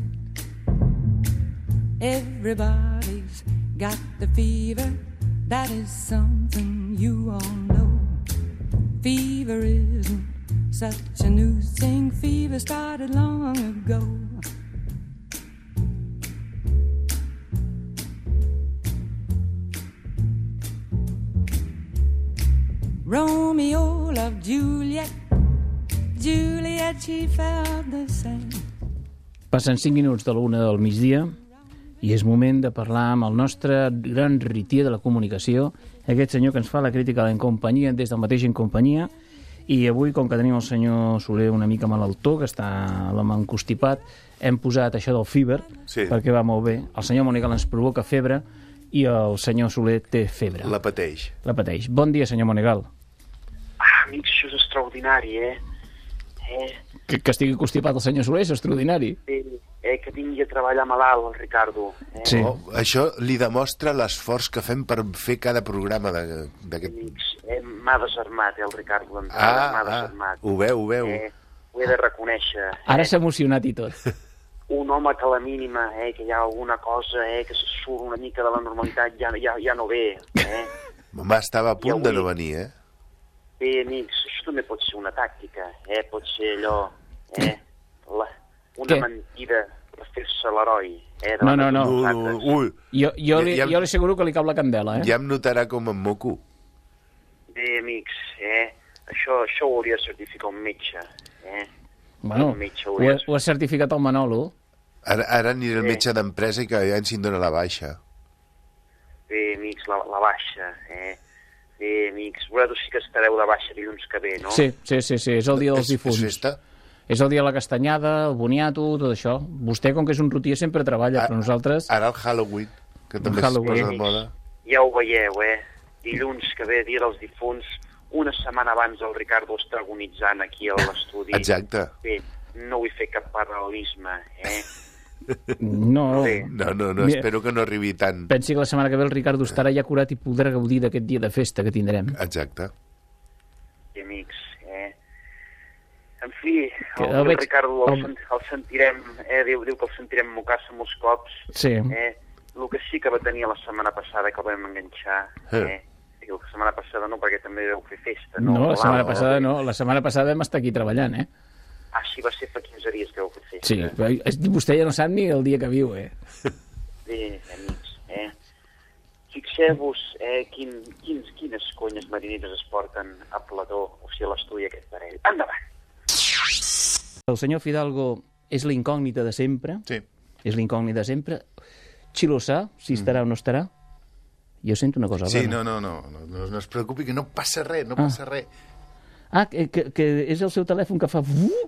Everybody's got the fever, that is something you all know. Fever isn't such a new thing, fever started long ago. Romeo loved Juliet, Juliet she felt the same. Passen cinc minuts de l'una del migdia i és moment de parlar amb el nostre gran ritier de la comunicació, aquest senyor que ens fa la crítica de En Companyia des del mateix En Companyia, i avui, com que tenim el senyor Soler una mica malaltó, que està l'home encostipat, hem posat això del Fever, Sí. perquè va molt bé. El senyor Monegal ens provoca febre i el senyor Soler té febre. La pateix. La pateix. Bon dia, senyor Monegal. Ah, amics, això és extraordinari, eh? Eh, Que, que estigui constipat el senyor Soler és extraordinari. eh, eh que vingui a treballar malalt, el Ricardo. Eh? Sí. Oh, això li demostra l'esforç que fem per fer cada programa de- d'aquest... Eh, m'ha desarmat, eh, el Ricardo d'entrada, Ah, m'ha ah, desarmat. ho veu, ho veu. Eh, ho he de reconèixer. Ara s'ha emocionat i tot. Un home que a la mínima, eh, que hi ha alguna cosa, eh, que se surt una mica de la normalitat, ja, ja, ja no ve, eh? Mamà estava a punt de no venir, eh? Bé, amics, això també pot ser una tàctica, eh? Pot ser allò, eh? La, una Què? mentida per fer-se l'heroi, eh? No, no, no. No, no, ui. Jo, jo, li, Ja- ja- jo li asseguro que li cau la candela, eh? Ja em notarà com em moco. Bé, amics, eh? Això, això ho hauria de certificar un metge, eh? Bueno, Un metge ho, hauria ha- ho ha certificat el Manolo. Ara, ara aniré al Sí. metge d'empresa i que ja ens hi dona la baixa. Bé, amics, la, la baixa, eh? Bé, amics, vosaltres sí que estareu de baixa dilluns que ve, no? Sí, sí, sí, sí, és el dia dels És- és difunts. festa? És el dia de la castanyada, el boniato, tot això. Vostè, com que és un rutier, sempre treballa, però nosaltres... Ara el Halloween, que també es Halloween. posa de moda. Ja ho veieu, eh? Dilluns que ve, dia dels difunts, una setmana abans el Ricardo està agonitzant aquí a l'estudi. Exacte. Bé, no vull fer cap paral·lelisme, eh? No, No, no, no, Mira, espero que no arribi tant. pensi que la setmana que ve el Ricardo estarà ja curat i podrà gaudir d'aquest dia de festa que tindrem. Exacte. I amics, eh? En fi, Que el, el el veig- Ricardo el, el- sen- el sentirem, eh? Diu, diu que el sentirem mocar-se molts cops. Sí. Eh? El que sí que va tenir la setmana passada, que el vam enganxar, eh? Diu, la setmana passada no, perquè també vau fer festa, no? No, la setmana Clar, passada no. La setmana passada vam estar aquí treballant, eh? Ah, sí, va ser fa quinze dies que vau fer festa. Sí, però és- vostè ja no sap ni el dia que viu, eh? Bé, amics, eh? Fixeu-vos eh, quin, quins, quines conyes marineres es porten a Plató, o sigui, a l'estudi aquest parell. Endavant! El senyor Fidalgo és la incògnita de sempre. Sí. És l'incògnita de sempre. Xilo sa, si estarà o no estarà. Jo sento una cosa Sí, rara. no, no, no, no, no, no es preocupi, que no passa res, no Ah. passa res. Ah, que, que, que és el seu telèfon que fa...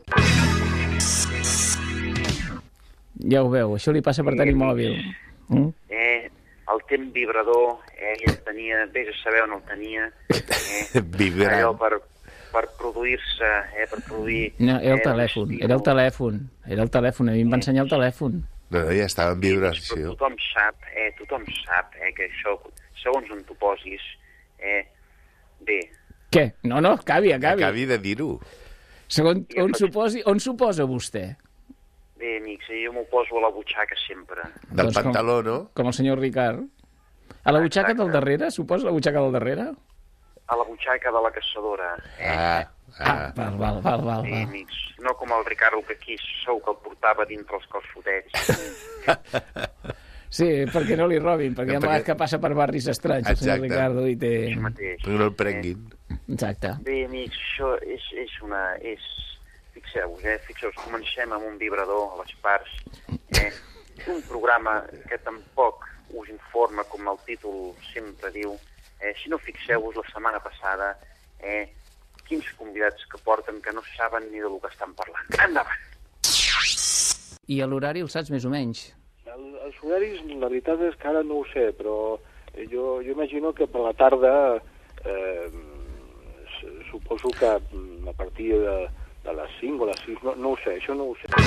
Ja ho veu, això li passa per tenir mòbil. Mm? Eh, el temps vibrador, eh, ell el tenia, vés a saber on el tenia, eh, Vibrant. allò per, per produir-se, eh, per produir... No, era el eh, telèfon, un era el telèfon, era el telèfon, a mi em va ensenyar el telèfon. No, no, ja estava en vibració. Però tothom sap, eh, tothom sap eh, que això, segons on tu posis, eh, bé, Què? No, no, acabi, acabi. Acabi de dir-ho. Segon, on suposi, on suposa vostè? bé, amics, eh, jo m'ho poso a la butxaca sempre. Del Doncs com- pantaló, no? Com el senyor Ricard. A la butxaca del darrere? Suposa la butxaca del darrere? A la butxaca de la caçadora. Eh? Ah, ah. Val, val, val, val. Sí, val. amics, no com el Ricardo, que aquí sou que el portava dintre els calçotets. Sí, perquè no li robin, perquè hi ha Perquè- vegades que passa per barris estranys, el senyor Exacte. Ricardo, i té... Perquè no el prenguin. Exacte. Bé, amics, això és, és una... És... Fixeu-vos, eh? Fixeu-vos, comencem amb un vibrador a les parts. Eh? Un programa que tampoc us informa, com el títol sempre diu. Eh? Si no, fixeu-vos, la setmana passada, eh? quins convidats que porten que no saben ni del que estan parlant. Endavant! I a l'horari el saps més o menys? El, els horaris, la veritat és que ara no ho sé, però jo, jo imagino que per la tarda eh, s- suposo que mm, a partir de, de les cinc o les sis, no, no ho sé, això no ho sé.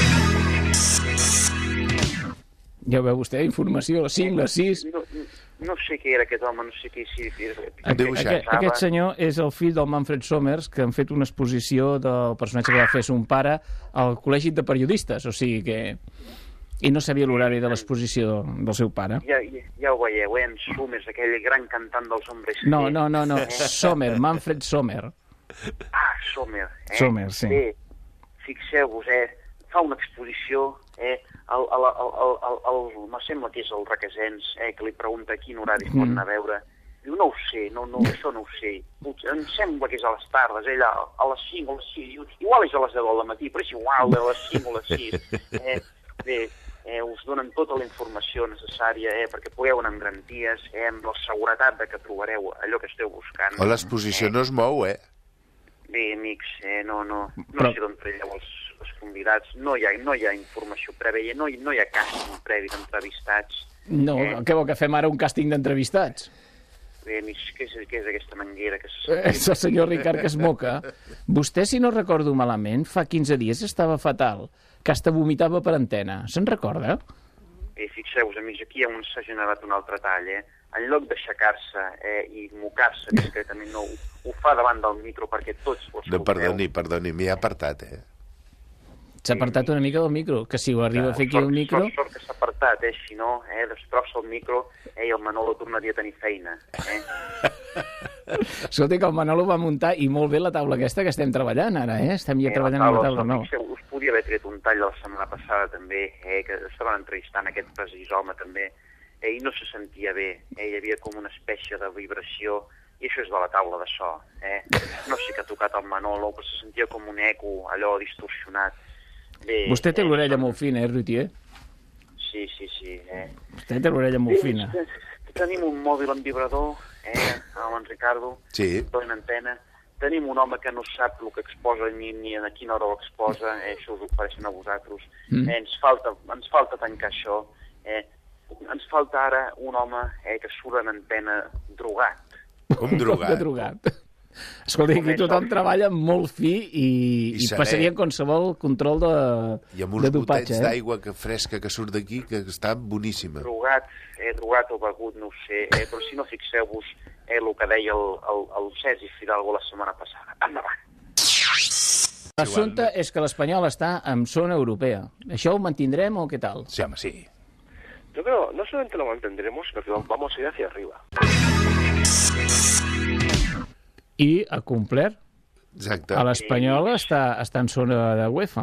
Ja ho veu vostè, informació, les cinc, les sis... No, no sé què era aquest home, no sé què... Si, si, Aquest, aquest, aquest senyor és el fill del Manfred Somers, que han fet una exposició del personatge que va fer son pare al Col·legi de Periodistes, o sigui que... I no sabia l'horari de l'exposició del seu pare. Ja, ja, ja ho veieu, eh? En Summers, aquell gran cantant dels hombres. No, G. no, no, no. Eh? Sommer, Manfred Sommer. Ah, Sommer. Eh? Sommer, sí. Bé, fixeu-vos, eh? Fa una exposició, eh? El, el, el, el, el, el, me sembla que és el Requesens, eh? Que li pregunta a quin horari mm. pot anar a veure. Diu, no ho sé, no, no, això no ho sé. Potser, em sembla que és a les tardes, ella a les cinc o a les sis. Diu, igual és a les deu del matí, però és igual, a les cinc o a les sis. Eh? Bé, eh, us donen tota la informació necessària eh, perquè pugueu anar amb garanties, eh, amb la seguretat de que trobareu allò que esteu buscant. O l'exposició no es mou, eh? Bé, amics, eh, no, no, no Però- sé d'on traieu els, les convidats, no hi ha, no hi ha informació prèvia, no hi, no hi ha càsting previ d'entrevistats. No, eh? què vol que fem ara un càsting d'entrevistats? Bé, amics, què és, què és aquesta manguera que se Eh, És el senyor Ricard que es moca. Vostè, si no recordo malament, fa quinze dies estava fatal, que hasta vomitava per antena. Se'n recorda? Eh, fixeu-vos, amics, aquí on s'ha generat un altre tall, eh? En lloc d'aixecar-se eh, i mocar-se discretament, no, ho, ho fa davant del micro perquè tots ho escolteu. No, perdoni, perdoni, m'hi ha apartat, eh? S'ha apartat una mica del micro, que si ho arriba a fer aquí el micro... Sort, sort que s'ha apartat, eh? Si no, eh, destrossa el micro eh, i el Manolo tornaria a tenir feina. Eh? Escolta, que el Manolo va muntar, i molt bé la taula aquesta que estem treballant ara, eh? Estem ja Eh, treballant la en la taula, taula nova. fixeu, us podia haver tret un tall la setmana passada també, eh, que estaven entrevistant aquest precís home també, eh, i no se sentia bé, eh, hi havia com una espècie de vibració, i això és de la taula de so, eh? No sé què ha tocat el Manolo, però se sentia com un eco, allò distorsionat. Bé, Vostè té eh, l'orella molt fina, eh, Rutier? Sí, sí, sí. Eh. Vostè té l'orella molt fina. Tenim un mòbil amb vibrador, eh, amb en Ricardo, sí. en antena. Tenim un home que no sap el que exposa ni, ni a quina hora ho exposa, eh, això us ho ofereixen a vosaltres. Mm. Eh, ens, falta, ens falta tancar això. Eh. Ens falta ara un home eh, que surt en antena drogat. Com drogat? De drogat. Escolta, aquí tothom treballa molt fi i, I i saber- passarien qualsevol control de, I amb uns de dopatge. gotets Eh? d'aigua que fresca que surt d'aquí, que està boníssima. Drogat, eh, drogat o begut, no ho sé, eh, però si no fixeu-vos eh, el que deia el, el, el Cesi Fidalgo la setmana passada. Endavant. L'assumpte és que l'Espanyol està en zona europea. Això ho mantindrem o què tal? Sí, home, sí. Yo creo, no solamente lo mantendremos, sino que vamos a ir hacia arriba. I ha complert. Exacte. A l'Espanyol està, està en zona de UEFA.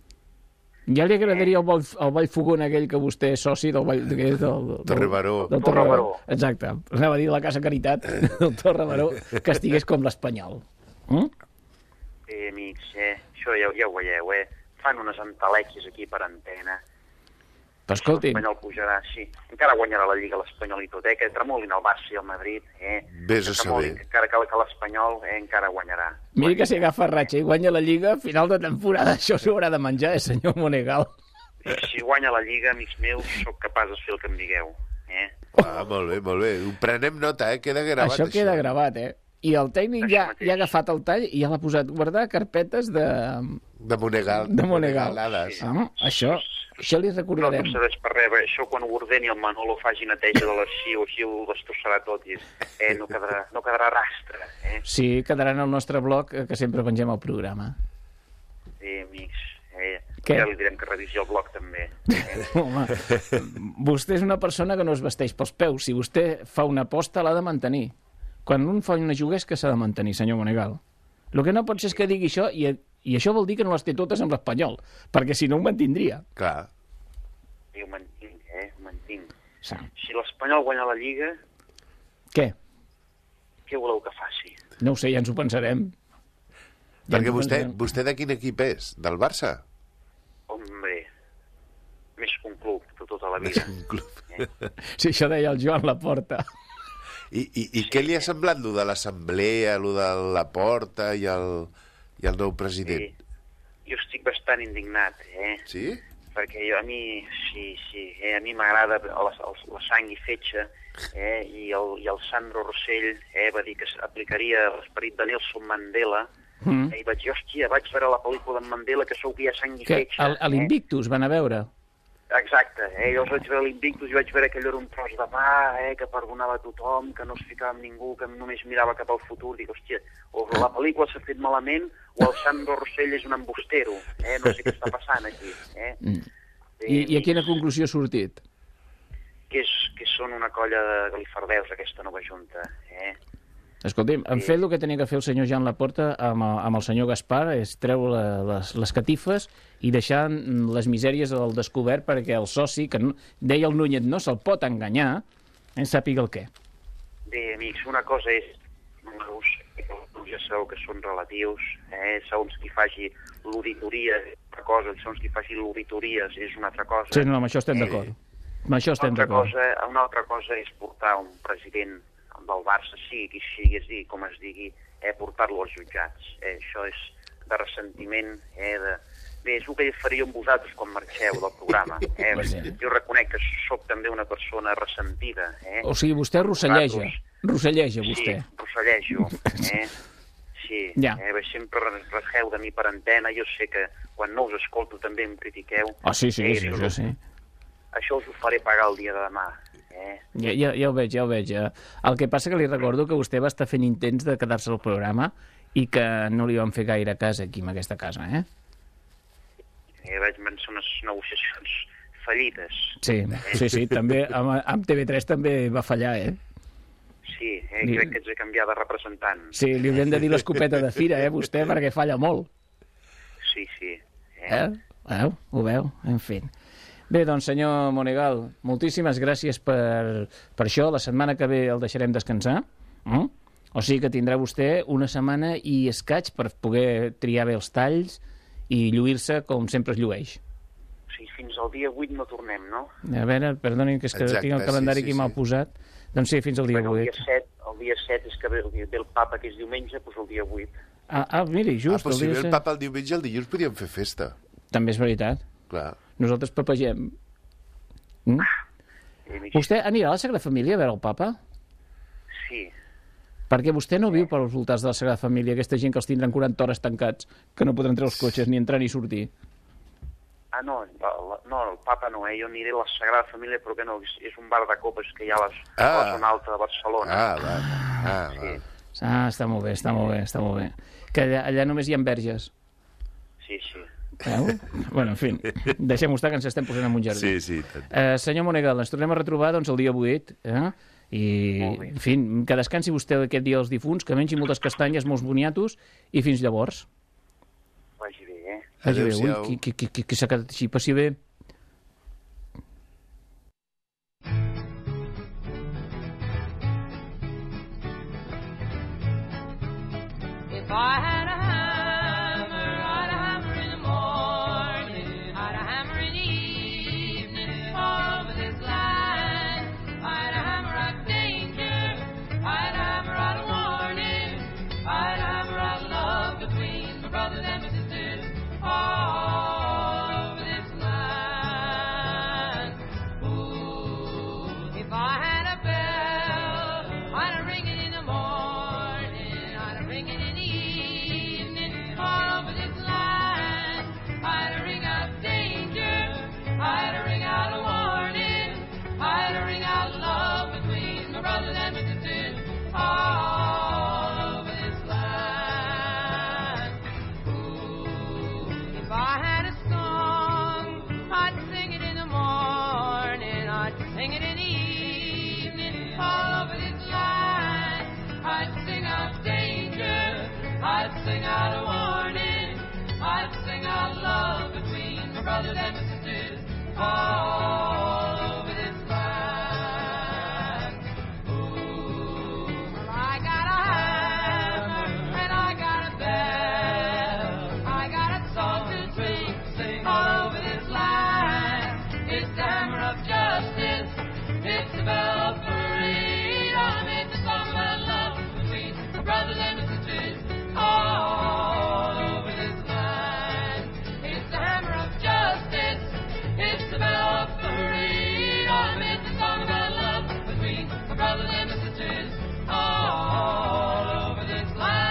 Ja li agradaria el Vall, el Vall Fogón aquell que vostè és soci del Vall... Que és del, del, Torre Baró. Del Torre Baró. Exacte. Anava a dir la Casa Caritat del Torre Baró, que estigués com l'Espanyol. Mm? Eh, amics, eh, això ja, ja ho veieu, eh? Fan unes entelequis aquí per antena. Però escolti... L'Espanyol pujarà, sí. Encara guanyarà la Lliga l'Espanyol i tot, eh? Que tremolin el Barça i el Madrid, eh? Vés a Que tremolin, saber. Encara que, que l'Espanyol eh, encara guanyarà. Miri que si agafa ratxa i guanya la Lliga, a final de temporada això s'ho haurà de menjar, eh, senyor Monegal. Si guanya la Lliga, amics meus, sóc capaç de fer el que em digueu, eh? Ah, molt bé, molt bé. Ho prenem nota, eh? Queda gravat, Això queda gravat, eh? I el tècnic ja, ja ha agafat el tall i ja l'ha posat a guardar carpetes de... De Monegal. De Monegal. Monegalades. Ah, això, això li No recordarem. em serveix per res, perquè això quan ho ordeni el Manolo faci neteja de l'arxiu, així ho destrossarà tot i eh, no, quedarà, no quedarà rastre, eh? Sí, quedarà en el nostre blog, eh, que sempre pengem el programa. Sí, amics, eh? Què? Ja li direm que revisi el blog també. Eh? Home, vostè és una persona que no es vesteix pels peus. Si vostè fa una aposta, l'ha de mantenir. Quan un fa una juguesca s'ha de mantenir, senyor Monegal. El que no pot ser és que digui això, i, i això vol dir que no les té totes amb l'Espanyol, perquè si no ho mantindria. Clar. I ho mantinc, eh? Ho mantinc. Sí. Si l'Espanyol guanya la Lliga, Què? què voleu que faci? No ho sé, ja ens ho pensarem. Ja Perquè ens ho vostè, pensarem. vostè de quin equip és? Del Barça? Hombre, més que un club de tota la vida. Un club. Sí, això deia el Joan Laporta. I, i, i què li ha semblat, lo de l'assemblea, lo de la porta i el, i el nou president? Jo estic bastant indignat, eh? Sí? Perquè jo, a mi, sí, sí, eh? A mi m'agrada la, la, la sang i fetge, eh? I el, i el Sandro Rossell eh? va dir que aplicaria l'esperit de Nelson Mandela, Mm. eh? I vaig dir, hòstia, vaig veure la pel·lícula d'en Mandela que sou que hi ha sang i Que fetge. a l'Invictus van a veure. Exacte, eh? Jo els vaig veure a l'Invictus i vaig veure que allò era un tros de pa, eh? Que perdonava a tothom, que no es ficava amb ningú, que només mirava cap al futur. Dic, hòstia, o la pel·lícula s'ha fet malament o el Sandro Rossell és un embustero, eh? No sé què està passant aquí, eh? Mm. I, I a quina conclusió ha sortit? Que, és, que són una colla de galifardeus, aquesta nova junta, eh? Escolti'm, han fet el que tenia que fer el senyor Joan Laporta amb, el- amb el senyor Gaspar, és treure la, les, les catifes i deixar les misèries al descobert perquè el soci, que no, deia el Núñez, no se'l pot enganyar, eh, sàpiga el què. Bé, amics, una cosa és números, ja sabeu que són relatius, eh? Segons qui faci l'auditoria és una cosa, segons qui faci l'auditories és una altra cosa. Sí, no, amb això estem d'acord. Amb això estem Una altra d'acord. cosa, una altra cosa és portar un president del Barça, sigui qui sigui, es digui com es digui, eh, portar-lo als jutjats. Eh, això és de ressentiment, eh, de, Bé, és el que faria amb vosaltres quan marxeu del programa. Eh? Jo reconec que sóc també una persona ressentida. Eh? O sigui, vostè rosselleja. Rosselleja, vostè. Sí, rossellejo. Eh? Sí, Ja. eh? sempre rajeu de mi per antena. Jo sé que quan no us escolto també em critiqueu. Ah, sí, sí, Eh, sí, això, això sí. Això us ho faré pagar el dia de demà. Eh? Ja, ja, ja ho veig, ja ho veig. Ja. El que passa que li recordo que vostè va estar fent intents de quedar-se al programa i que no li van fer gaire cas aquí, en aquesta casa, eh? Eh, vaig ser unes negociacions fallides. Sí, sí, sí, també amb, amb T V tres també va fallar, eh? Sí, eh, Li- crec que ets de canviar de representant. Sí, li haurem de dir l'escopeta de fira, eh, vostè, perquè falla molt. Sí, sí. Eh? Veu? Ho veu? En fi. Bé, doncs, senyor Monegal, moltíssimes gràcies per, per això. La setmana que ve el deixarem descansar. Mm? O sigui que tindrà vostè una setmana i escaig per poder triar bé els talls i lluir-se com sempre es llueix. Sí, fins al dia vuit no tornem, no? A veure, perdonin, que és que Exacte, tinc el calendari sí, sí, aquí mal sí. posat. Doncs sí, fins al dia Bueno, el vuit. dia set, el dia set és que ve, ve el papa, que és diumenge, doncs el dia vuit. Ah, ah miri, Ah, just però si el ve dia el set. papa el diumenge, el dilluns podíem fer festa. També és veritat. Clar. Nosaltres papegem. Mm? Vostè anirà a la Sagrada Família a veure el papa? Sí. Perquè vostè no viu pels voltants de la Sagrada Família, aquesta gent que els tindran quaranta hores tancats, que no podran treure els cotxes ni entrar ni sortir. Ah, no, la, la, no, el papa no, eh? Jo aniré a la Sagrada Família, però que no, és, és un bar de copes que hi ha a, les, a la Ah. zona alta de Barcelona. Ah, va. Ah, va. Ah, està molt bé, està molt bé, està molt bé. Que allà, allà només hi ha verges. Sí, sí. Veu? Bueno, en fi, deixem-ho estar, que ens estem posant en un jardí. Sí, sí. tant. Eh, senyor Monegal, ens tornem a retrobar doncs, el dia vuit, eh? I, en fi, que descansi vostè aquest dia dels difunts, que mengi moltes castanyes, molts boniatos, i fins llavors. Vagi bé, eh? Vagi bé, ui, Adéu-siau. qui, qui, qui, qui, qui s'ha quedat així, passi bé. If I had a hammer, I'd a hammer in the morning, I'd a hammer in the evening, all over this land. I'd a hammer out danger, I'd a hammer out a warning, I'd a hammer out love between my brothers and my sisters, all over this land. Ooh, if I had a bell, I'd a ring it in the morning, I'd a ring it in the evening, all over this land. I'd a ring out danger, I'd a ring out a warning, I'd a ring out love between my brothers and my sisters, all over this land. Ooh, if I had a song, I'd sing it in the morning, I'd sing it in the evening, all over this land. I'd sing out danger, I'd sing out a warning, I'd sing out love between my brothers and my sisters, all over this land. Ooh, well, I got a hammer and I got a bell, I got a song to sing, sing all over this land. It's the hammer of justice, it's the bell of freedom, it's the song about love between my brothers and my sisters, all over this land. It's the hammer of justice, it's the bell of freedom, it's the song about love between my brothers and my sisters, all over this land.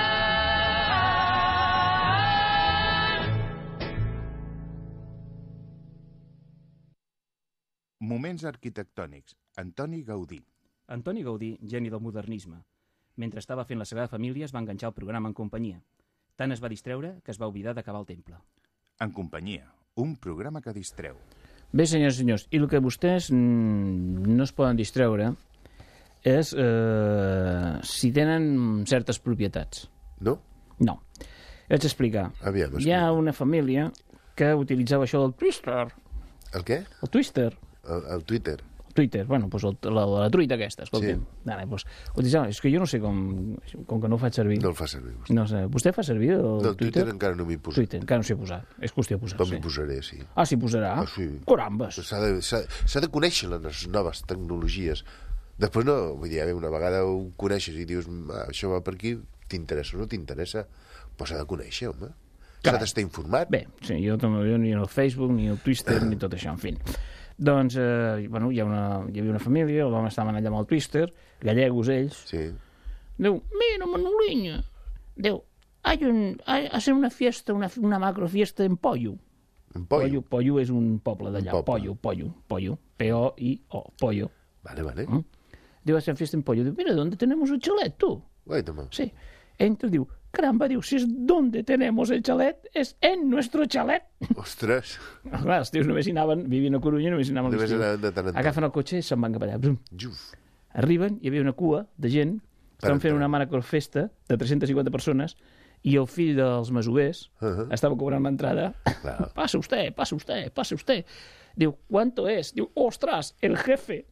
Moments arquitectònics. Antoni Gaudí. Antoni Gaudí, geni del modernisme. Mentre estava fent la Sagrada Família es va enganxar al programa en companyia. Tant es va distreure que es va oblidar d'acabar el temple. En companyia. Un programa que distreu. Bé, senyors i senyors, i el que vostès mm, no es poden distreure és eh, si tenen certes propietats. No? No. Vaig explicar. Aviam, Hi ha una família que utilitzava això del Twister. El què? El Twister. El, el Twitter. Twitter, bueno, doncs el, la, la truita aquesta, escolta'm. Sí. Ara, doncs, utilitzava, és que jo no sé com, com que no ho faig servir. No el fa servir. Vostè. No sé, vostè fa servir el No, el Twitter? Twitter encara no m'hi posa. Twitter, encara no s'hi ha posat. És qüestió de posar-se. Però m'hi posaré, sí. Ah, s'hi posarà? Ah, sí. Carambes. S'ha de, s'ha, s'ha de conèixer les noves tecnologies. Després no, vull dir, una vegada ho coneixes i dius, ah, això va per aquí, t'interessa o no t'interessa, però s'ha de conèixer, home. S'ha d'estar informat. Bé, sí, jo, jo ni el Facebook, ni el Twitter, ni tot això, en fi. Doncs, eh, bueno, hi, ha una, hi havia una família, l'home estava allà amb el Twister, gallegos ells. Sí. Diu, mira, Manoliña. Diu, hay un, hay, hace una fiesta, una, una macro fiesta en Pollo. En Pollo? Pollo, Pollo és un poble d'allà. Pollo, Pollo, Pollo. P O I O, Pollo. Vale, vale. ¿Mm? Diu, hace una fiesta en Pollo. Diu, mira, ¿dónde tenemos el chalet, tú? Wait a minute. Sí. Entonces diu, caramba, diu, si és donde tenemos el chalet, és en nuestro chalet. Ostres. Clar, els tios només hi anaven, vivien a Corunya, només hi anaven Només l'estiu. anaven de tant en tant. Agafen el cotxe i se'n van cap allà. Brum. Juf. Arriben, hi havia una cua de gent, estaven fent una macro festa de tres-centes cinquanta persones, i el fill dels masovers uh -huh. estava cobrant l'entrada. Passa usted, passa usted, passa usted. Diu, ¿cuánto es? Diu, ostras, el jefe.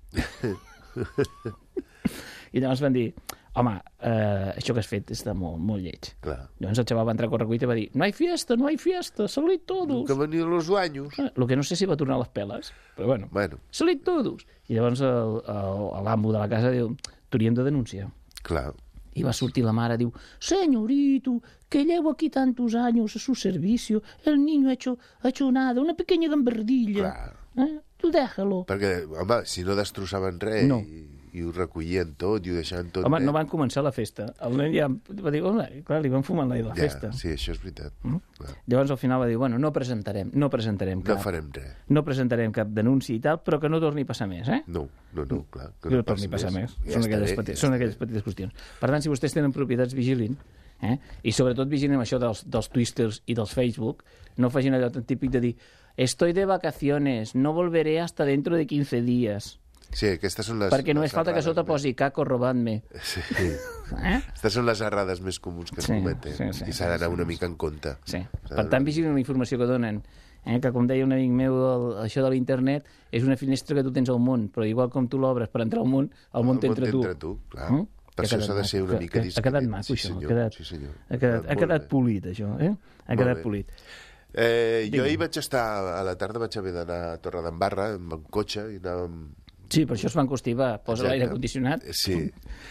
I llavors van dir, home, eh, això que has fet està molt, molt lleig. Clar. Llavors el xaval va entrar a correcuita i va dir, no hay fiesta, no hay fiesta, salid todos. Que venien los dueños. Eh, lo que no sé si va tornar les peles, però bueno, bueno. salid todos. I llavors l'amo de la casa diu, t'hauríem de denunciar. Clar. I va sortir la mare, diu, señorito, que llevo aquí tantos años a su servicio, el niño ha hecho, ha hecho nada, una pequeña gambardilla. Clar. Eh? Tu déjalo. Perquè, home, si no destrossaven res no. i, i ho recollien tot i ho deixaven tot home, bé. no van començar la festa. El nen ja va dir, home, clar, li van fumar la de la ja, festa. Sí, això és veritat. Mm? Llavors al final va dir, bueno, no presentarem, no presentarem cap. No farem res. No presentarem cap denúncia i tal, però que no torni a passar més, eh? No, no, no, clar. Que no, no torni a passar més. Ja són està aquelles, bé, peti ja són està aquelles bé. petites qüestions. Per tant, si vostès tenen propietats, vigilin, eh? I sobretot vigilin això dels, dels Twisters i dels Facebook, no facin allò tan típic de dir estoy de vacaciones, no volveré hasta dentro de quince días. Sí, aquestes són les... Perquè no les és falta que sota posi caco robant-me. Sí. Eh? Aquestes són les errades més comuns que es Sí, cometen. sí, sí, I s'ha d'anar sí, una sí. mica en compte. Sí. Per tant, vigilin la informació que donen. Eh? Que, com deia un amic meu, el, això de l'internet és una finestra que tu tens al món, però igual com tu l'obres per entrar al món, el món t'entra tu. tu, clar. Mm? Per això s'ha de ser una mica discret. Ha quedat maco, sí, això. senyor. Ha quedat, Sí, senyor. ha quedat, ha quedat polit, això. Eh? Ha quedat bé. polit. Eh, jo Digue'm. ahir vaig estar, a la tarda vaig haver d'anar a Torredembarra amb el cotxe i anàvem... Sí, per això es van constivar, posa Exacte. l'aire condicionat. Sí,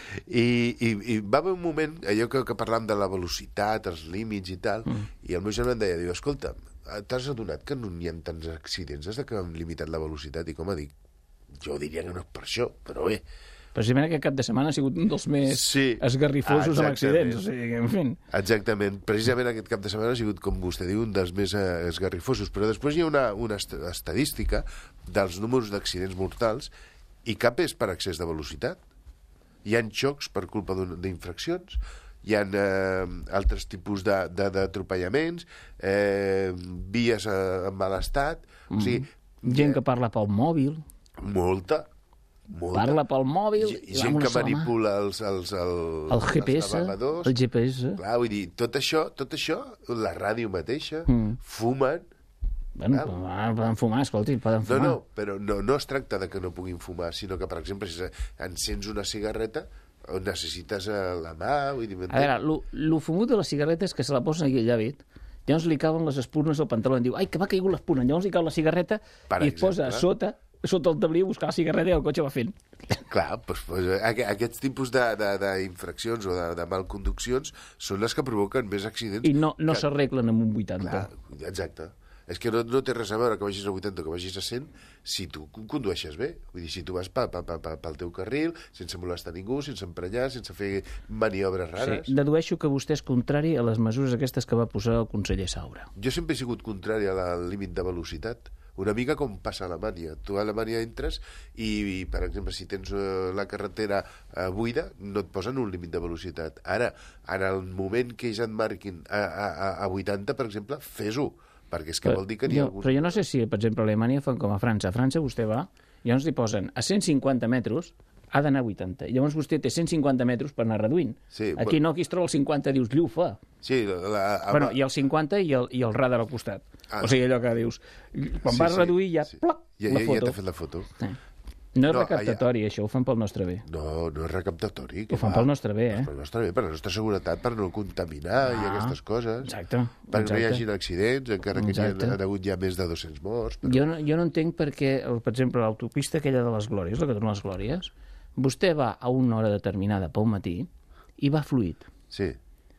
I, i, i va haver un moment, allò que, que parlàvem de la velocitat, els límits i tal, mm. i el meu germà em deia, diu, escolta, t'has adonat que no n'hi ha tants accidents des de que hem limitat la velocitat? I com a dic, jo diria que no és per això, però bé. Precisament aquest cap de setmana ha sigut un dels més sí. esgarrifosos ah, amb accidents. O sigui, en fi. Exactament. Precisament aquest cap de setmana ha sigut, com vostè diu, un dels més eh, esgarrifosos. Però després hi ha una, una est estadística dels números d'accidents mortals i cap és per excés de velocitat. Hi ha xocs per culpa d'infraccions, hi ha eh, altres tipus d'atropellaments, eh, vies eh, en mal estat... Mm. O sigui, gent que parla pel mòbil. Molta. Molta. Parla pel mòbil. G gent que manipula els, els, els, el G P S, els navegadors. El G P S. Clar, vull dir, tot això, tot això, la ràdio mateixa, mm. fumen... Bueno, poden fumar, escolti, poden fumar. No, no, però no, no es tracta de que no puguin fumar, sinó que, per exemple, si encens una cigarreta, necessites la mà... Vull dir, a veure, lo, lo fumut de la cigarreta és que se la posen aquí al llavet, llavors li cauen les espurnes al pantaló i diu, ai, que m'ha caigut l'espurna, llavors li cau la cigarreta per i es posa a sota, sota el taulí a buscar la cigarreta i el cotxe va fent. Clar, doncs, doncs, aquests tipus d'infraccions o de, de malconduccions són les que provoquen més accidents. I no, no que... s'arreglen amb un vuitanta. Clar, exacte. És que no, no té res a veure que vagis a vuitanta o que vagis a cent si tu condueixes bé. Vull dir, si tu vas pa, pa, pa, pa, pel teu carril, sense molestar ningú, sense emprenyar, sense fer maniobres rares. Sí, dedueixo que vostè és contrari a les mesures aquestes que va posar el conseller Saura. Jo sempre he sigut contrari al límit de velocitat. Una mica com passa a Alemanya. Tu a Alemanya entres i, i per exemple, si tens uh, la carretera uh, buida, no et posen un límit de velocitat. Ara, en el moment que ells et marquin a, a, a vuitanta, per exemple, fes-ho, perquè és que però, vol dir que n'hi ha jo, alguns... Però jo no sé si, per exemple, a Alemanya fan com a França. A França vostè va, i llavors li posen a cent cinquanta metres, ha d'anar a vuitanta. I llavors vostè té cent cinquanta metres per anar reduint. Sí, aquí però... no, aquí es troba el cinquanta, dius, llufa. Sí, la, la, bueno, i el cinquanta i el, i el radar al costat. Ah, o sigui, allò que dius, quan sí, vas sí, reduir ja, sí. ploc, ja, la ja, foto. Ja t'ha fet la foto. Eh. No és no, recaptatori, allà... això, ho fan pel nostre bé. No, no és recaptatori. Ho fan pel nostre bé, eh? Pel nostre bé, per la nostra seguretat, per no contaminar ah, i aquestes coses. Exacte. Per exacte. no hi hagi accidents, encara que exacte. Hi ha hagut ja més de dos-cents morts. Però... Jo, no, jo no entenc perquè, per exemple, l'autopista aquella de les Glòries, la que dona les Glòries, vostè va a una hora determinada pel matí i va fluid. Sí.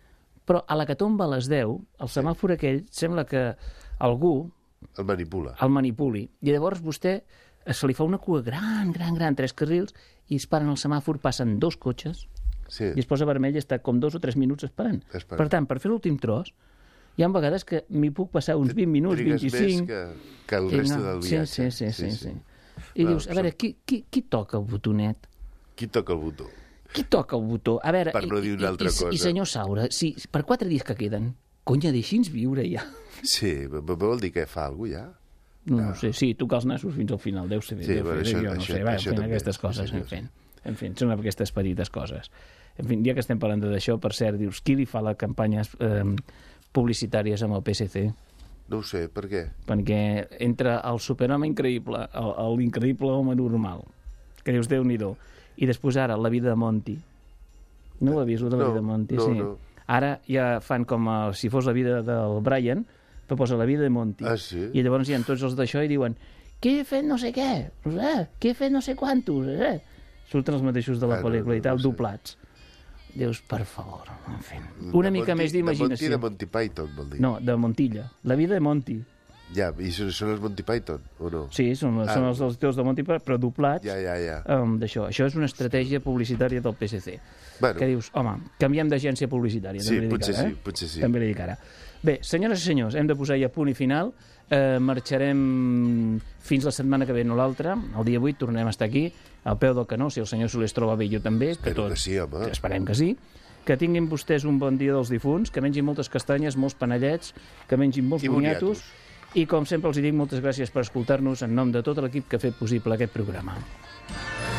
Però a la que tomba a les deu, el semàfor aquell sembla que algú El manipula. el manipuli. I llavors vostè se li fa una cua gran, gran, gran, tres carrils, i es paren al semàfor, passen dos cotxes, sí. i es posa vermell i està com dos o tres minuts esperant. Esperant. Per tant, per fer l'últim tros, hi ha vegades que m'hi puc passar uns vint minuts, Trigues vint-i-cinc... més que, que el reste del sí, viatge. Sí, sí, sí. sí, sí. I Bueno, dius, a veure, qui, qui, qui toca el botonet? Qui toca el botó? Qui toca el botó? A veure, Per no dir una altra i, cosa. I senyor Saura, si per quatre dies que queden, conya, deixi'ns viure ja. Sí, vol dir que fa alguna cosa ja? No, no sé, sí, tocar els nassos fins al final, deu ser bé, Sí, deu bueno, fer bé, això- jo no això- sé, va, això en fi, també, aquestes coses, sí, en sí. fi, en fi, són aquestes petites coses. En fi, ja que estem parlant d'això, per cert, dius, qui li fa les campanyes eh, publicitàries amb el P S C? No ho sé, per què? Perquè entre el superhome increïble, el- el- l'increïble home normal, que dius, Déu-n'hi-do, i després ara la vida de Monty. No ho ha vist, la No, vida de Monty? no, sí. no. Ara ja fan com a, si fos la vida del Brian, però posa la vida de Monty. Ah, sí? I llavors hi ha tots els d'això i diuen què he fet no sé què, eh? Què he fet no sé quantos, eh? Surten els mateixos de la Ah, no, pel·lícula no, i tal, no sé. doblats. Dius, per favor, en fi. Una De mica Monty- més d'imaginació. De Monty, de Monty Python, vol dir. No, de Montilla. La vida de Monty. Ja, i són, són els Monty Python, o no? Sí, són, Ah, són els dels teus de Monty, però doblats. Ja, ja, ja. Um, d'això. Això és una estratègia publicitària del P S C. Bueno. Que dius, home, canviem d'agència publicitària. Sí, també li dic potser ara, sí, eh? potser sí. També li dic ara. Bé, senyores i senyors, hem de posar ja punt i final. Eh, marxarem fins la setmana que ve, no l'altra. El dia vuit tornem a estar aquí, al peu del canó, si el senyor Soler es troba bé, jo també. Espero que, que sí, home. Que esperem que sí. Que tinguin vostès un bon dia dels difunts, que mengin moltes castanyes, molts panellets, que mengin molts I boniatos. boniatos. I com sempre els dic, moltes gràcies per escoltar-nos en nom de tot l'equip que ha fet possible aquest programa.